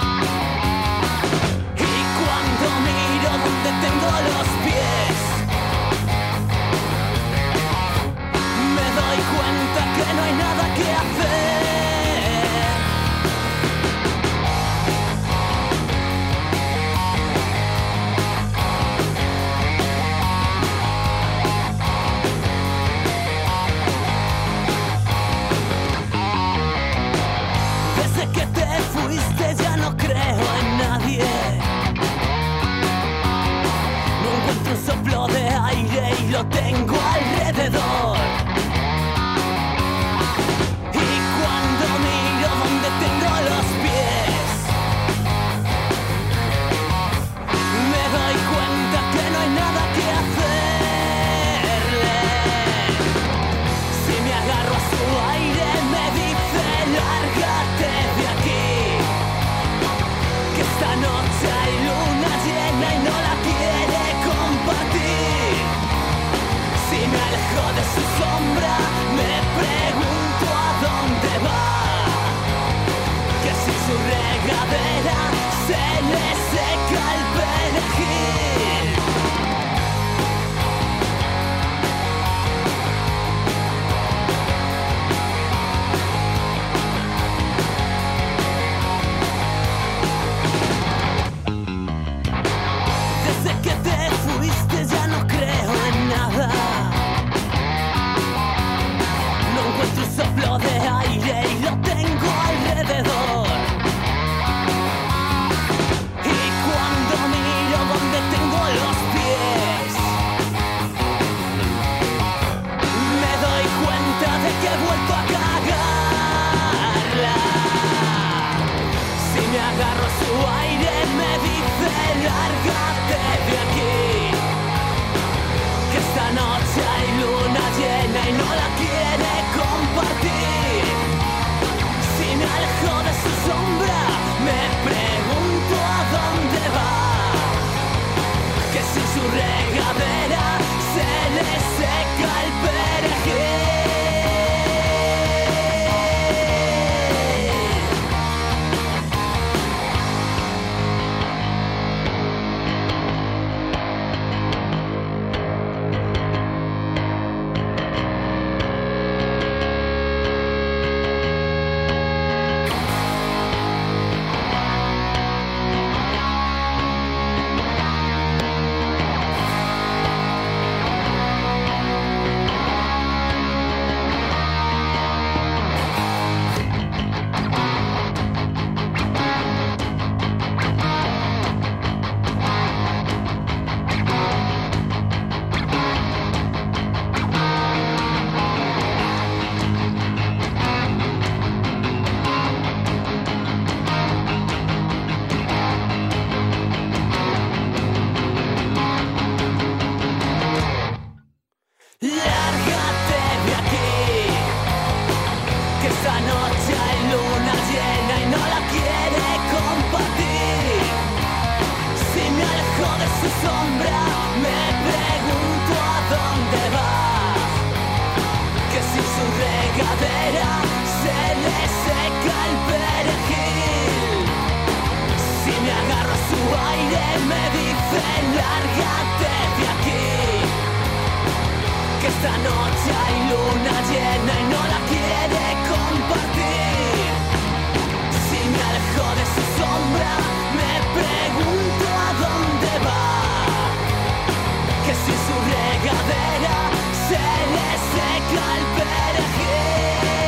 Y cuando miro donde tengo los pies, que hacer. Desde que te fuiste ya no creo en nadie. No encuentro un soplo de aire y lo tengo alrededor. Y cuando miro donde tengo los pies, me doy cuenta que no hay nada que hacerle. Si me agarro a su aire me dice lárgate de aquí, que esta noche hay luna llena y no la quiere compartir. Si me alejo de su sombra me pregunto a dónde va, que si su regadera se le seca el perejil. Desde que te fuiste ya no creo en nada. No encuentro un soplo de aire y lo tengo alrededor. Y cuando miro donde tengo los pies, me doy cuenta de que he vuelto a cagarla. Si me agarro a su aire me dice lárgate de aquí, que esta noche hay luna llena y no la quiere compartir. Si me alejo de su sombra me pregunto a dónde va, que si su regadera se le seca el perejil. Lárgate de aquí, que esta noche hay luna llena y no la quiere compartir. Si me alejo de su sombra me pregunto a dónde va, que si su regadera se le seca el perejil. Si me agarro a su aire me dice lárgate de aquí, que esta noche hay luna llena y no la quiere compartir. Si me alejo de su sombra me pregunto a dónde va, que si su regadera se le seca el perejil.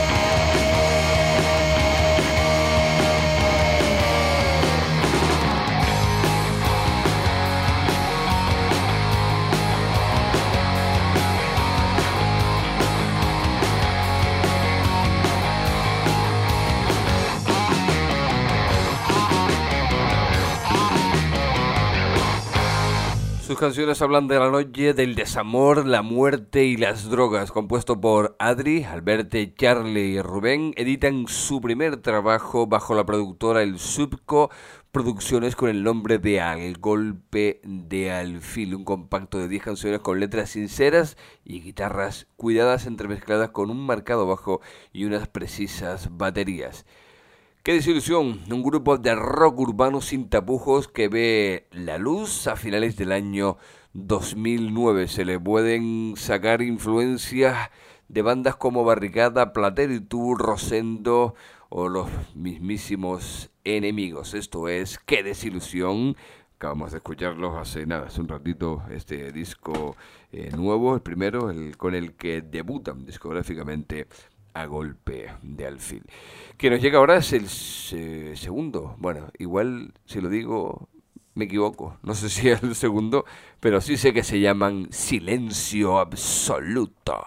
Sus canciones hablan de la noche, del desamor, la muerte y las drogas. Compuesto por Adri, Alberte, Charlie y Rubén, editan su primer trabajo bajo la productora El Subco Producciones con el nombre de Al Golpe de Alfil, un compacto de 10 canciones con letras sinceras y guitarras cuidadas entremezcladas con un marcado bajo y unas precisas baterías. ¡Qué desilusión! Un grupo de rock urbano sin tapujos que ve la luz a finales del año 2009. Se le pueden sacar influencias de bandas como Barricada, Platero y tú, Rosendo o los mismísimos Enemigos. Esto es Qué desilusión. Acabamos de escucharlos hace un ratito, este disco nuevo, el primero, con el que debutan discográficamente A Golpe de Alfil. Que nos llega ahora es el segundo. Bueno, igual si lo digo me equivoco, no sé si es el segundo, pero sí sé que se llaman Silencio Absoluto.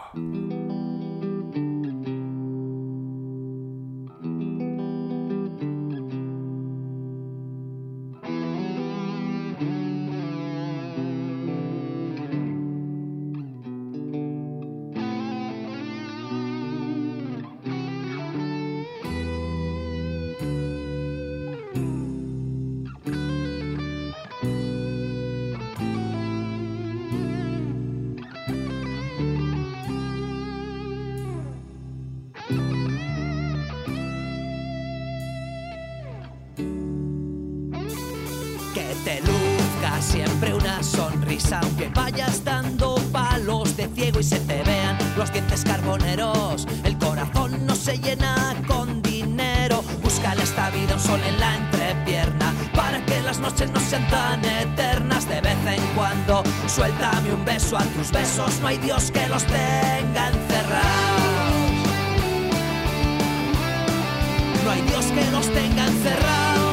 Que te luzca siempre una sonrisa, aunque vayas dando palos de ciego y se te vean los dientes carboneros. El corazón no se llena con dinero. Búscale a esta vida un sol en la entrepierna para que las noches no sean tan eternas. De vez en cuando suéltame un beso, a tus besos no hay Dios que los tenga encerrados. No hay Dios que los tenga encerrados.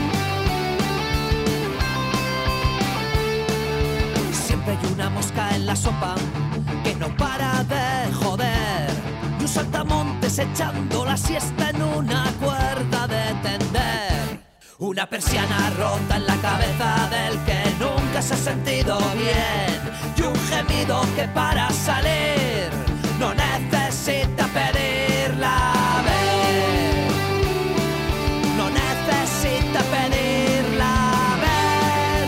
Siempre hay una mosca en la sopa que no para de joder, y un saltamontes echando la siesta en una cuerda de tender. Una persiana rota en la cabeza del que nunca se ha sentido bien, y un gemido que para salir no necesita pedirla ver. No necesita pedirla ver.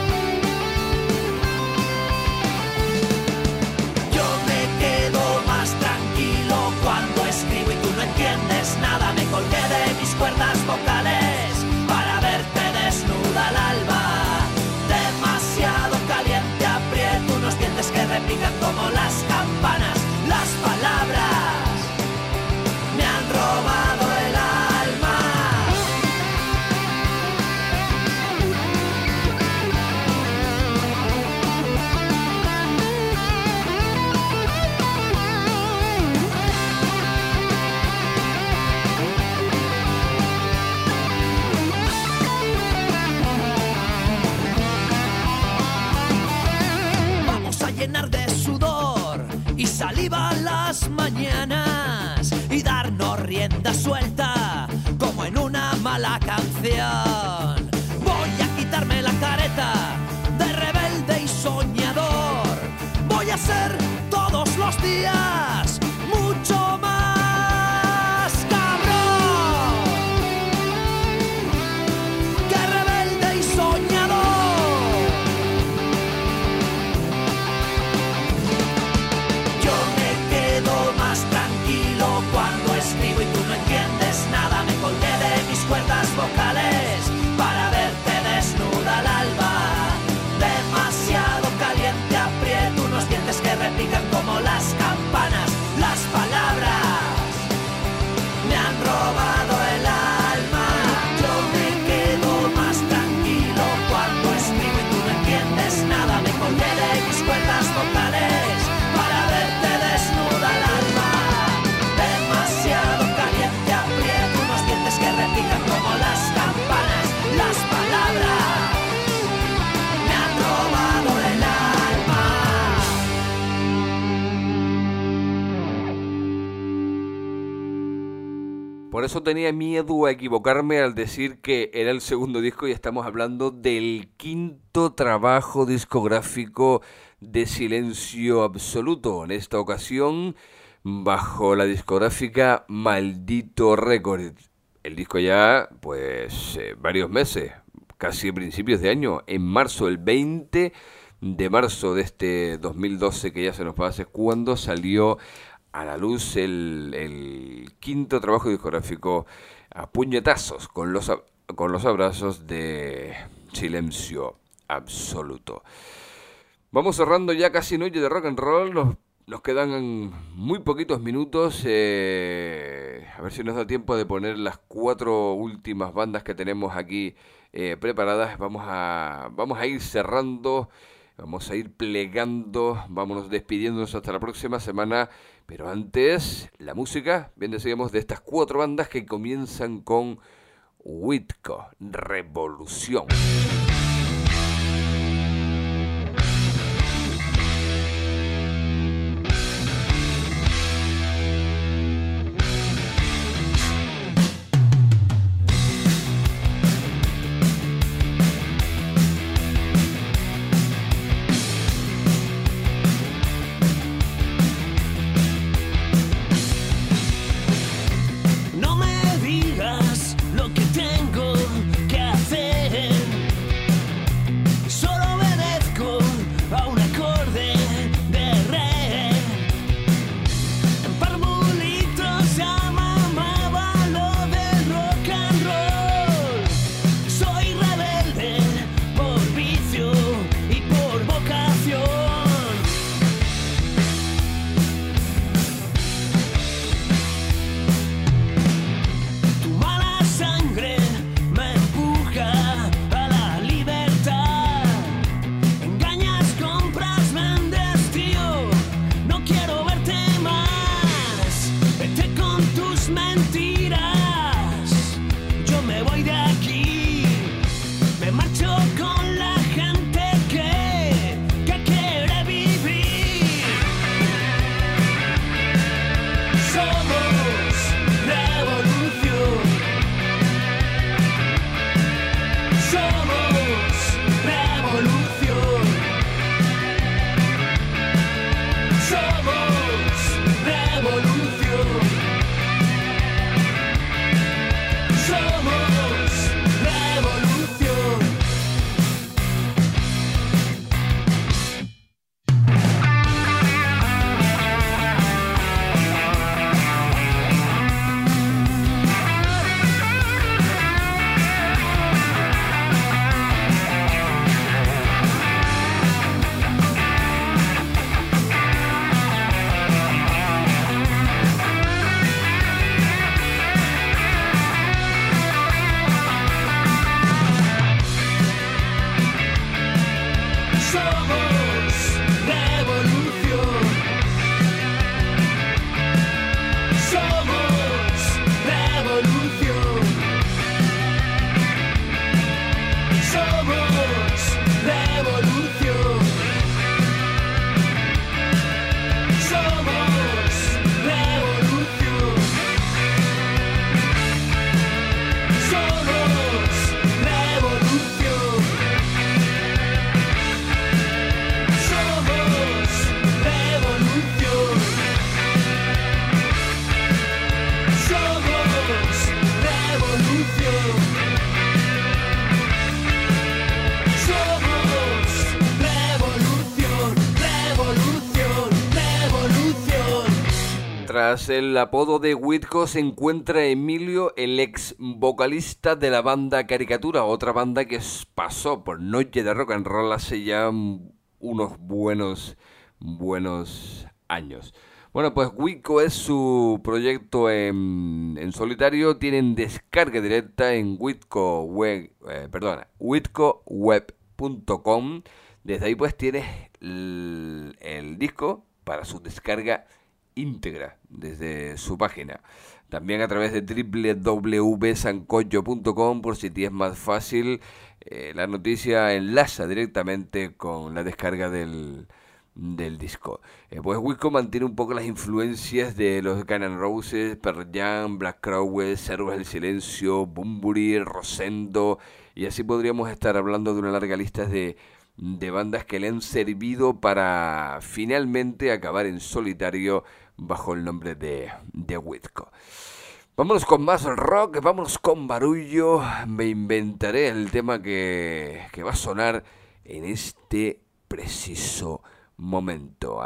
Yo me quedo más tranquilo cuando escribo y tú no entiendes nada. Me colgué de mis cuerdas vocales para verte desnuda al alba. Demasiado caliente, aprieto unos dientes que repican como las campanas. Las palabras me han robado el alma. Vamos a llenar de sudor y saliva las mañanas y darnos rienda suelta como en una mala canción. Voy a quitarme la careta de rebelde y soñador. Voy a ser todos los días mucho más cabrón que rebelde y soñador. Yo me quedo más tranquilo cuando escribo y tú no entiendes nada. Me colgué de mis cuerdas vocales para verte desnuda al alba. Demasiado caliente, aprieto unos dientes que repican como las campanas. Las palabras me han robado el alma. Yo me quedo más tranquilo cuando escribo y tú no entiendes nada. Me colgué de mis cuerdas vocales para verte desnuda al alma. Demasiado caliente, aprieto unos dientes que repican como las campanas. Las palabras me han robado el alma. Por eso tenía miedo a equivocarme al decir que era el segundo disco y estamos hablando del quinto trabajo discográfico de Silencio Absoluto. En esta ocasión, bajo la discográfica Maldito Records. El disco ya, pues, varios meses, casi a principios de año, en marzo, el 20 de marzo de este 2012, que ya se nos pasa, es cuando salió a la luz el quinto trabajo discográfico a puñetazos con los abrazos de Silencio Absoluto. Vamos cerrando ya casi noche de rock and roll. Nos nos quedan muy poquitos minutos. A ver si nos da tiempo de poner las 4 últimas bandas que tenemos aquí preparadas. Vamos a ir cerrando, vamos a ir plegando, vámonos despidiéndonos hasta la próxima semana. Pero antes, la música. Bien decíamos de estas 4 bandas que comienzan con Whitco, Revolución. No me digas lo que tengo que hacer. Solo obedezco a un acorde de re. En Parvulito se amaba lo del rock and roll. Soy rebelde por vicio y por vocación. Tu mala sangre me empuja a la libertad. Engañas, compras, vendes, tío. No quiero verte más. Vete con tus mentiras. Yo me voy de aquí. Me marcho con la gente que quiere vivir. Somos revolución. Somos revolución. Somos revolución. Somos revolución. Somos revolución. Somos revolución. Somos revolución. Somos revolución. Somos revolución. Somos revolución. Somos revolución. Somos revolución, revolución, revolución. Tras el apodo de Whitco se encuentra Emilio, el ex vocalista de la banda Caricatura, otra banda que pasó por Noche de Rock and Roll hace ya unos buenos años. Bueno, pues Whitco es su proyecto en solitario. Tienen descarga directa en whitkoweb.com. Desde ahí pues tienes el disco para su descarga íntegra desde su página. También a través de www.sancocho.com, por si te es más fácil. La noticia enlaza directamente con la descarga del disco. Pues Whitco mantiene un poco las influencias de los Guns N' Roses, Pearl Jam, Black Crowes, Héroes del Silencio, Bunbury, Rosendo, y así podríamos estar hablando de una larga lista de bandas que le han servido para finalmente acabar en solitario bajo el nombre de Whitco. Vámonos con más rock, vámonos con barullo. Me inventaré el tema que va a sonar en este preciso momento.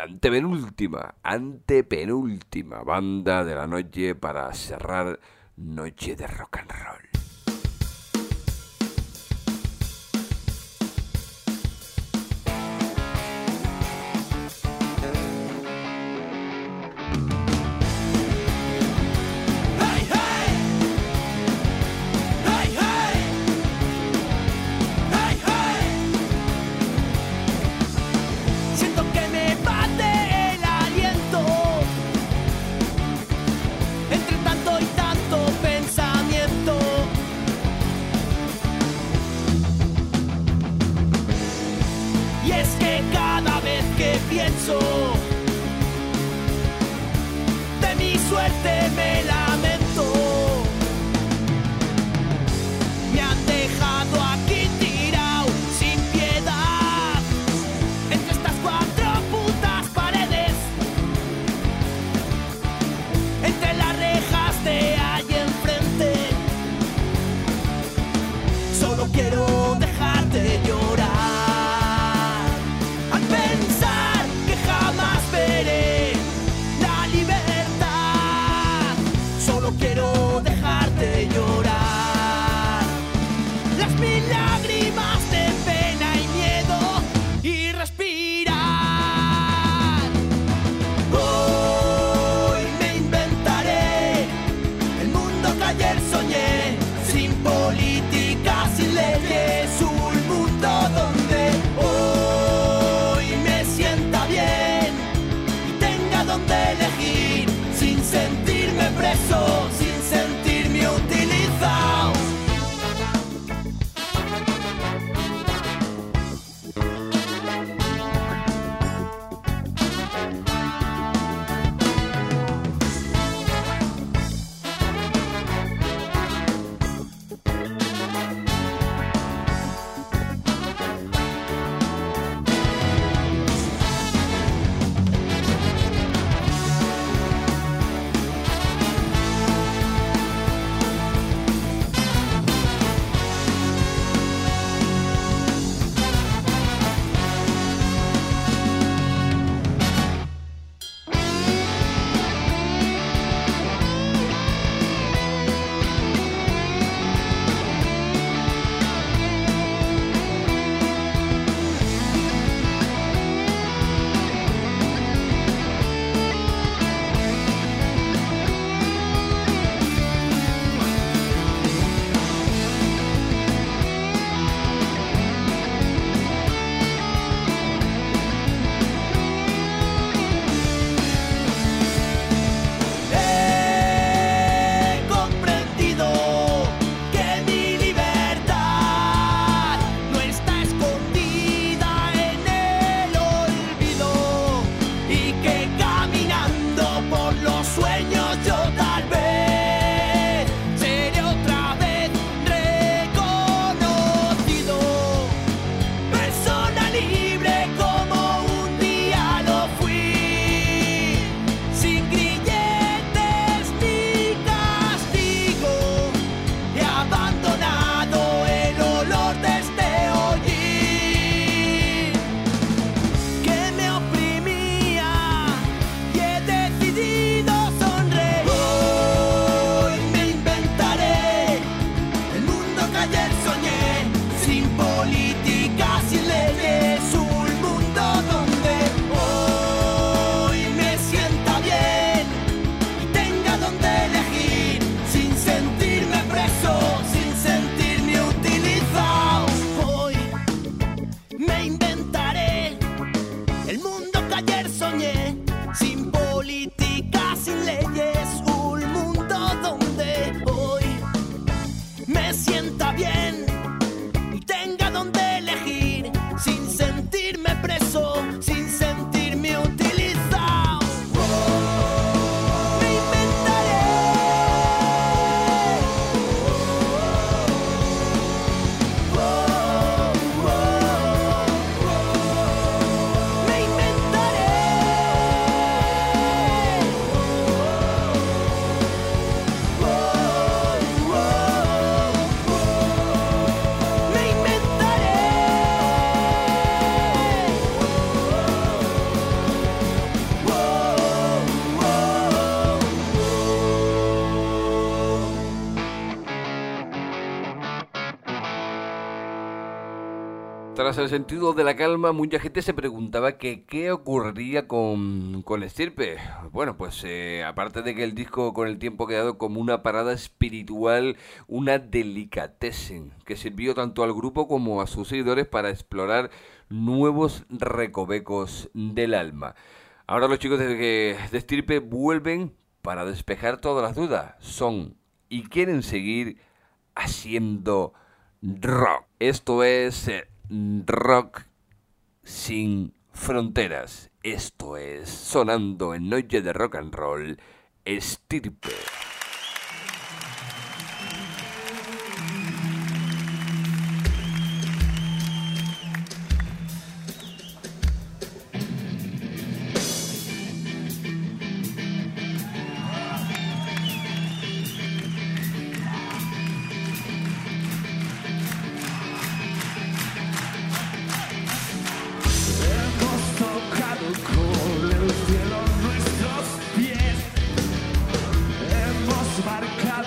Antepenúltima banda de la noche para cerrar Noche de Rock and Roll. quiero dejarte llorar. Las mil lágrimas de pena y miedo y respirar. Hoy me inventaré el mundo que ayer soñé, sin política, sin leyes, un mundo donde hoy me sienta bien y tenga donde elegir, sin sentirme preso, sin sentirme utilizado. Tras el sentido de la calma, mucha gente se preguntaba que qué ocurriría con Estirpe. Bueno, pues aparte de que el disco con el tiempo ha quedado como una parada espiritual, una delicatessen, que sirvió tanto al grupo como a sus seguidores para explorar nuevos recovecos del alma. Ahora los chicos de Estirpe vuelven para despejar todas las dudas. Son y quieren seguir haciendo rock. Esto es rock sin fronteras. Esto es sonando en Noche de Rock and Roll, Estirpe. Con el cielo a nuestros pies.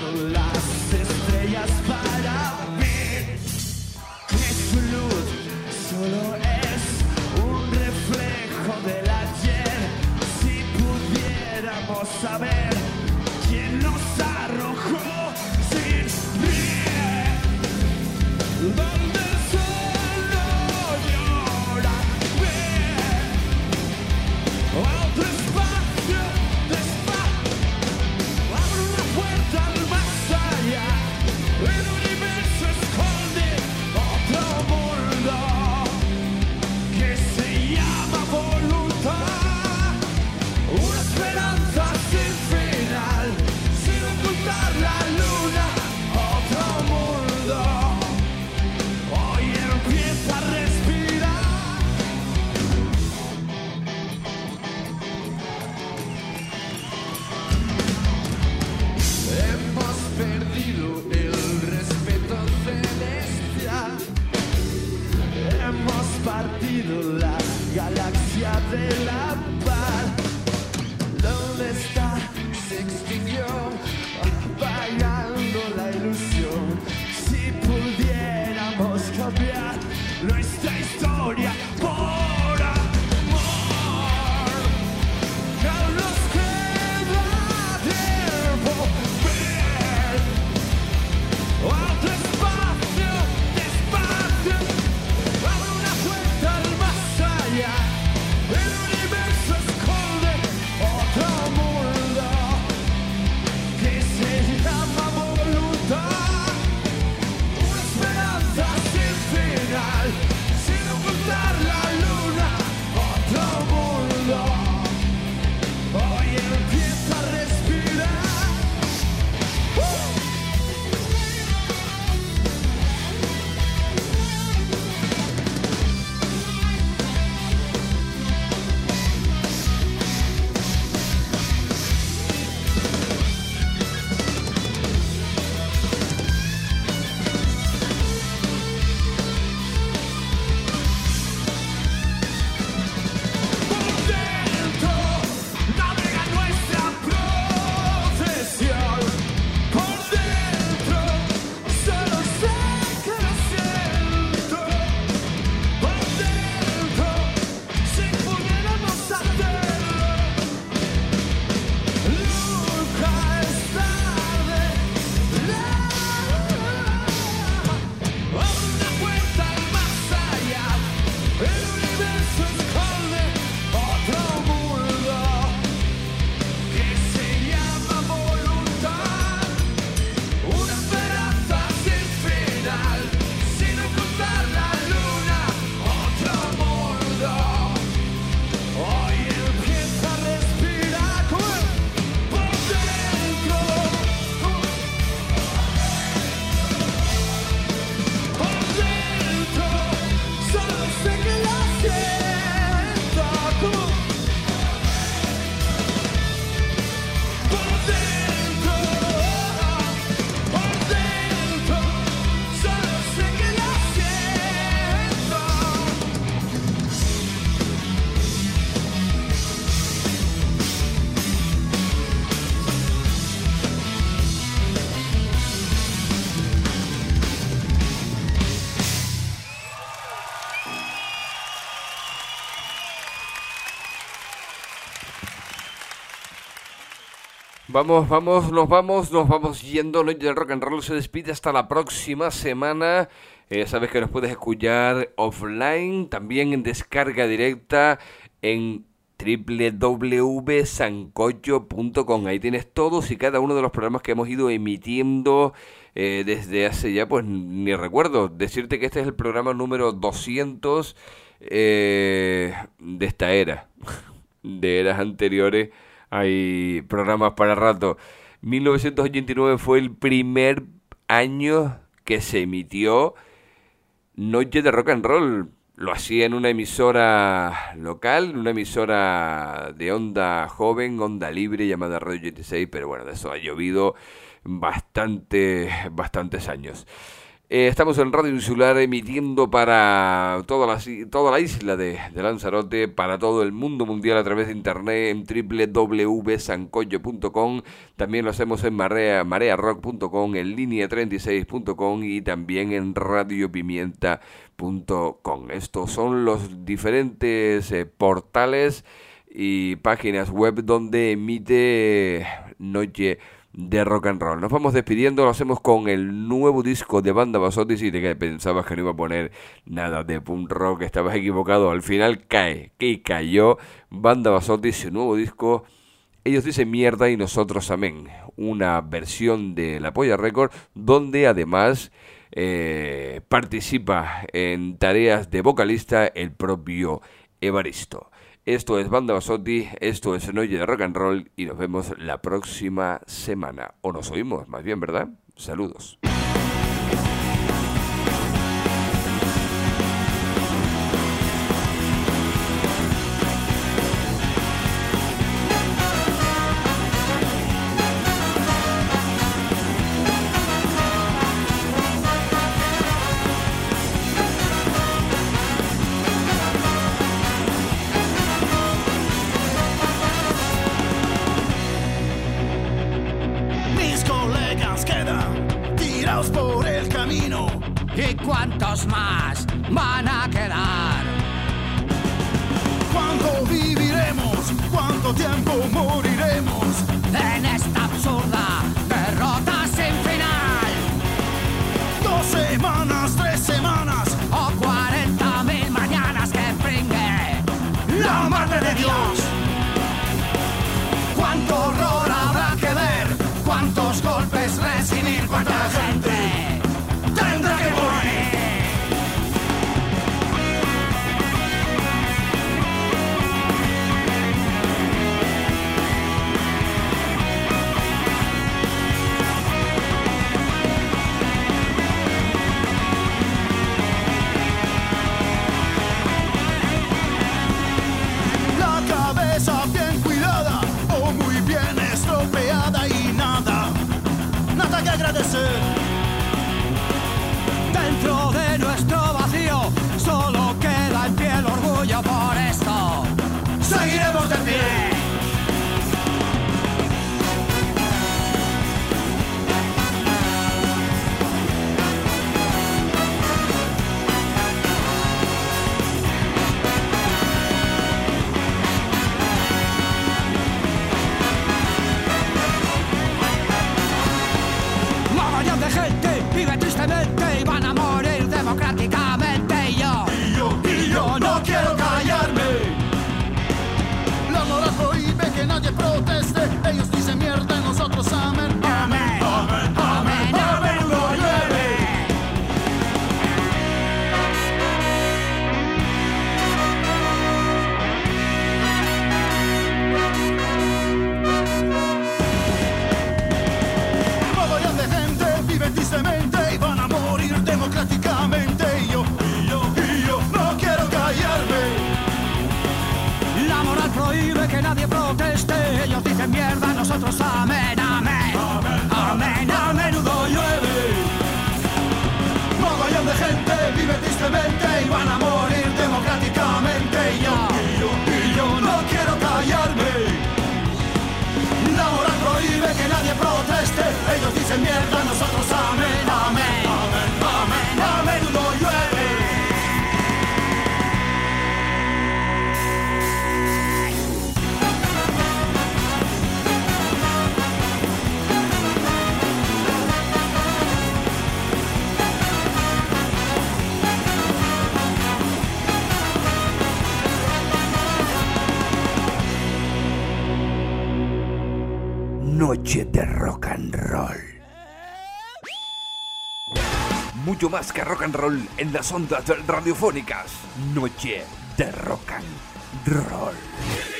son las estrellas para mí. Que su luz solo es un reflejo del ayer. Si pudiéramos saber quién nos arrojó sin bien, donde el sol no llora, ven a otro espacio, abre una puerta al más allá. El universo esconde otro mundo que se llama voluntad. Una esperanza sin final, sin ocultar la luna. Otro mundo hoy empieza a respirar. Hemos perdido el respeto celestial. Hemos partido la galaxia de la paz. ¿Dónde está? Se extinguió, apagando la ilusión. Si pudiéramos cambiar nuestra historia por amor, que aún nos queda tiempo. Ven a otro espacio, despacio, abre una puerta al más allá. El universo esconde otro mundo que se llama voluntad. Una esperanza sin final, sin ocultar la luna. Otro mundo hoy empieza a respirar. Por dentro navega nuestra procesión. Por dentro solo sé que lo siento. Por dentro si pudiéramos hacerlo, nunca es tarde. Abre una puerta al más allá. El universo esconde otro mundo que se llama voluntad. Una esperanza sin final, sin ocultar la luna. Otro mundo hoy empieza a respirar. Por dentro, por dentro, solo sé que lo siento. Por dentro, solo sé que lo siento. Nos vamos yendo. Noche del Rock and Roll se despide hasta la próxima semana. Sabes que nos puedes escuchar offline, también en descarga directa en www.sancocho.com. Ahí tienes todos y cada uno de los programas que hemos ido emitiendo desde hace ya, pues ni recuerdo. Decirte que este es el programa número 200 de esta era. De eras anteriores hay programas para rato. 1989 fue el primer año que se emitió Noche de Rock and Roll. Lo hacía en una emisora local, en una emisora de onda joven, onda libre, llamada Radio 86, pero bueno, de eso ha llovido bastantes años. Estamos en Radio Insular emitiendo para toda la isla de Lanzarote, para todo el mundo mundial a través de internet en www.sancoyo.com. También lo hacemos en marearock.com, en linea36.com y también en radiopimienta.com. Estos son los diferentes portales y páginas web donde emite Noche de Rock and Roll. Nos vamos despidiendo, lo hacemos con el nuevo disco de Banda Basotti. Si te pensabas que no iba a poner nada de punk rock, estabas equivocado. Al final cayó Banda Basotti, su nuevo disco. Ellos dicen mierda y nosotros amén. Una versión de La Polla Record, donde además participa en tareas de vocalista el propio Evaristo. Esto es Banda Basotti, esto es Noche de Rock and Roll y nos vemos la próxima semana. O nos oímos, más bien, ¿verdad? Saludos. Por el camino. ¿Y cuántos más van a quedar? ¿Cuánto viviremos? ¿Cuánto tiempo moriremos? En esta absurda derrota sin final. 2 semanas, 3 semanas o 40.000 mañanas que pringue la madre de Dios. ¿Cuánto horror habrá que ver? ¿Cuántos golpes recibir? ¿Cuánta gente tendrá que morir? La cabeza bien cuidada o muy bien estropeada y nada que agradecer. Dentro de nuestro vacío solo queda en pie el orgullo, por esto seguiremos de pie. De gente vive tristemente y van a morir democráticamente. Y yo no quiero callarme. La moral prohíbe que nadie proteste. Ellos dicen mierda y nosotros amén. Amén, amén, amén, amén, no llueve. Tristemente y van a morir democráticamente. Y yo no quiero callarme. La moral prohíbe que nadie proteste. Ellos dicen mierda, nosotros amén, amén, amén, a menudo llueve. Mogollón de gente vive tristemente y van a morir democráticamente. Y yo no quiero callarme. La moral prohíbe que nadie proteste. Ellos dicen mierda, nosotros amén, amén, amén, amén, a menudo llueve. Noche de Rock and Roll. Mucho más que rock and roll en las ondas radiofónicas. Noche de Rock and Roll.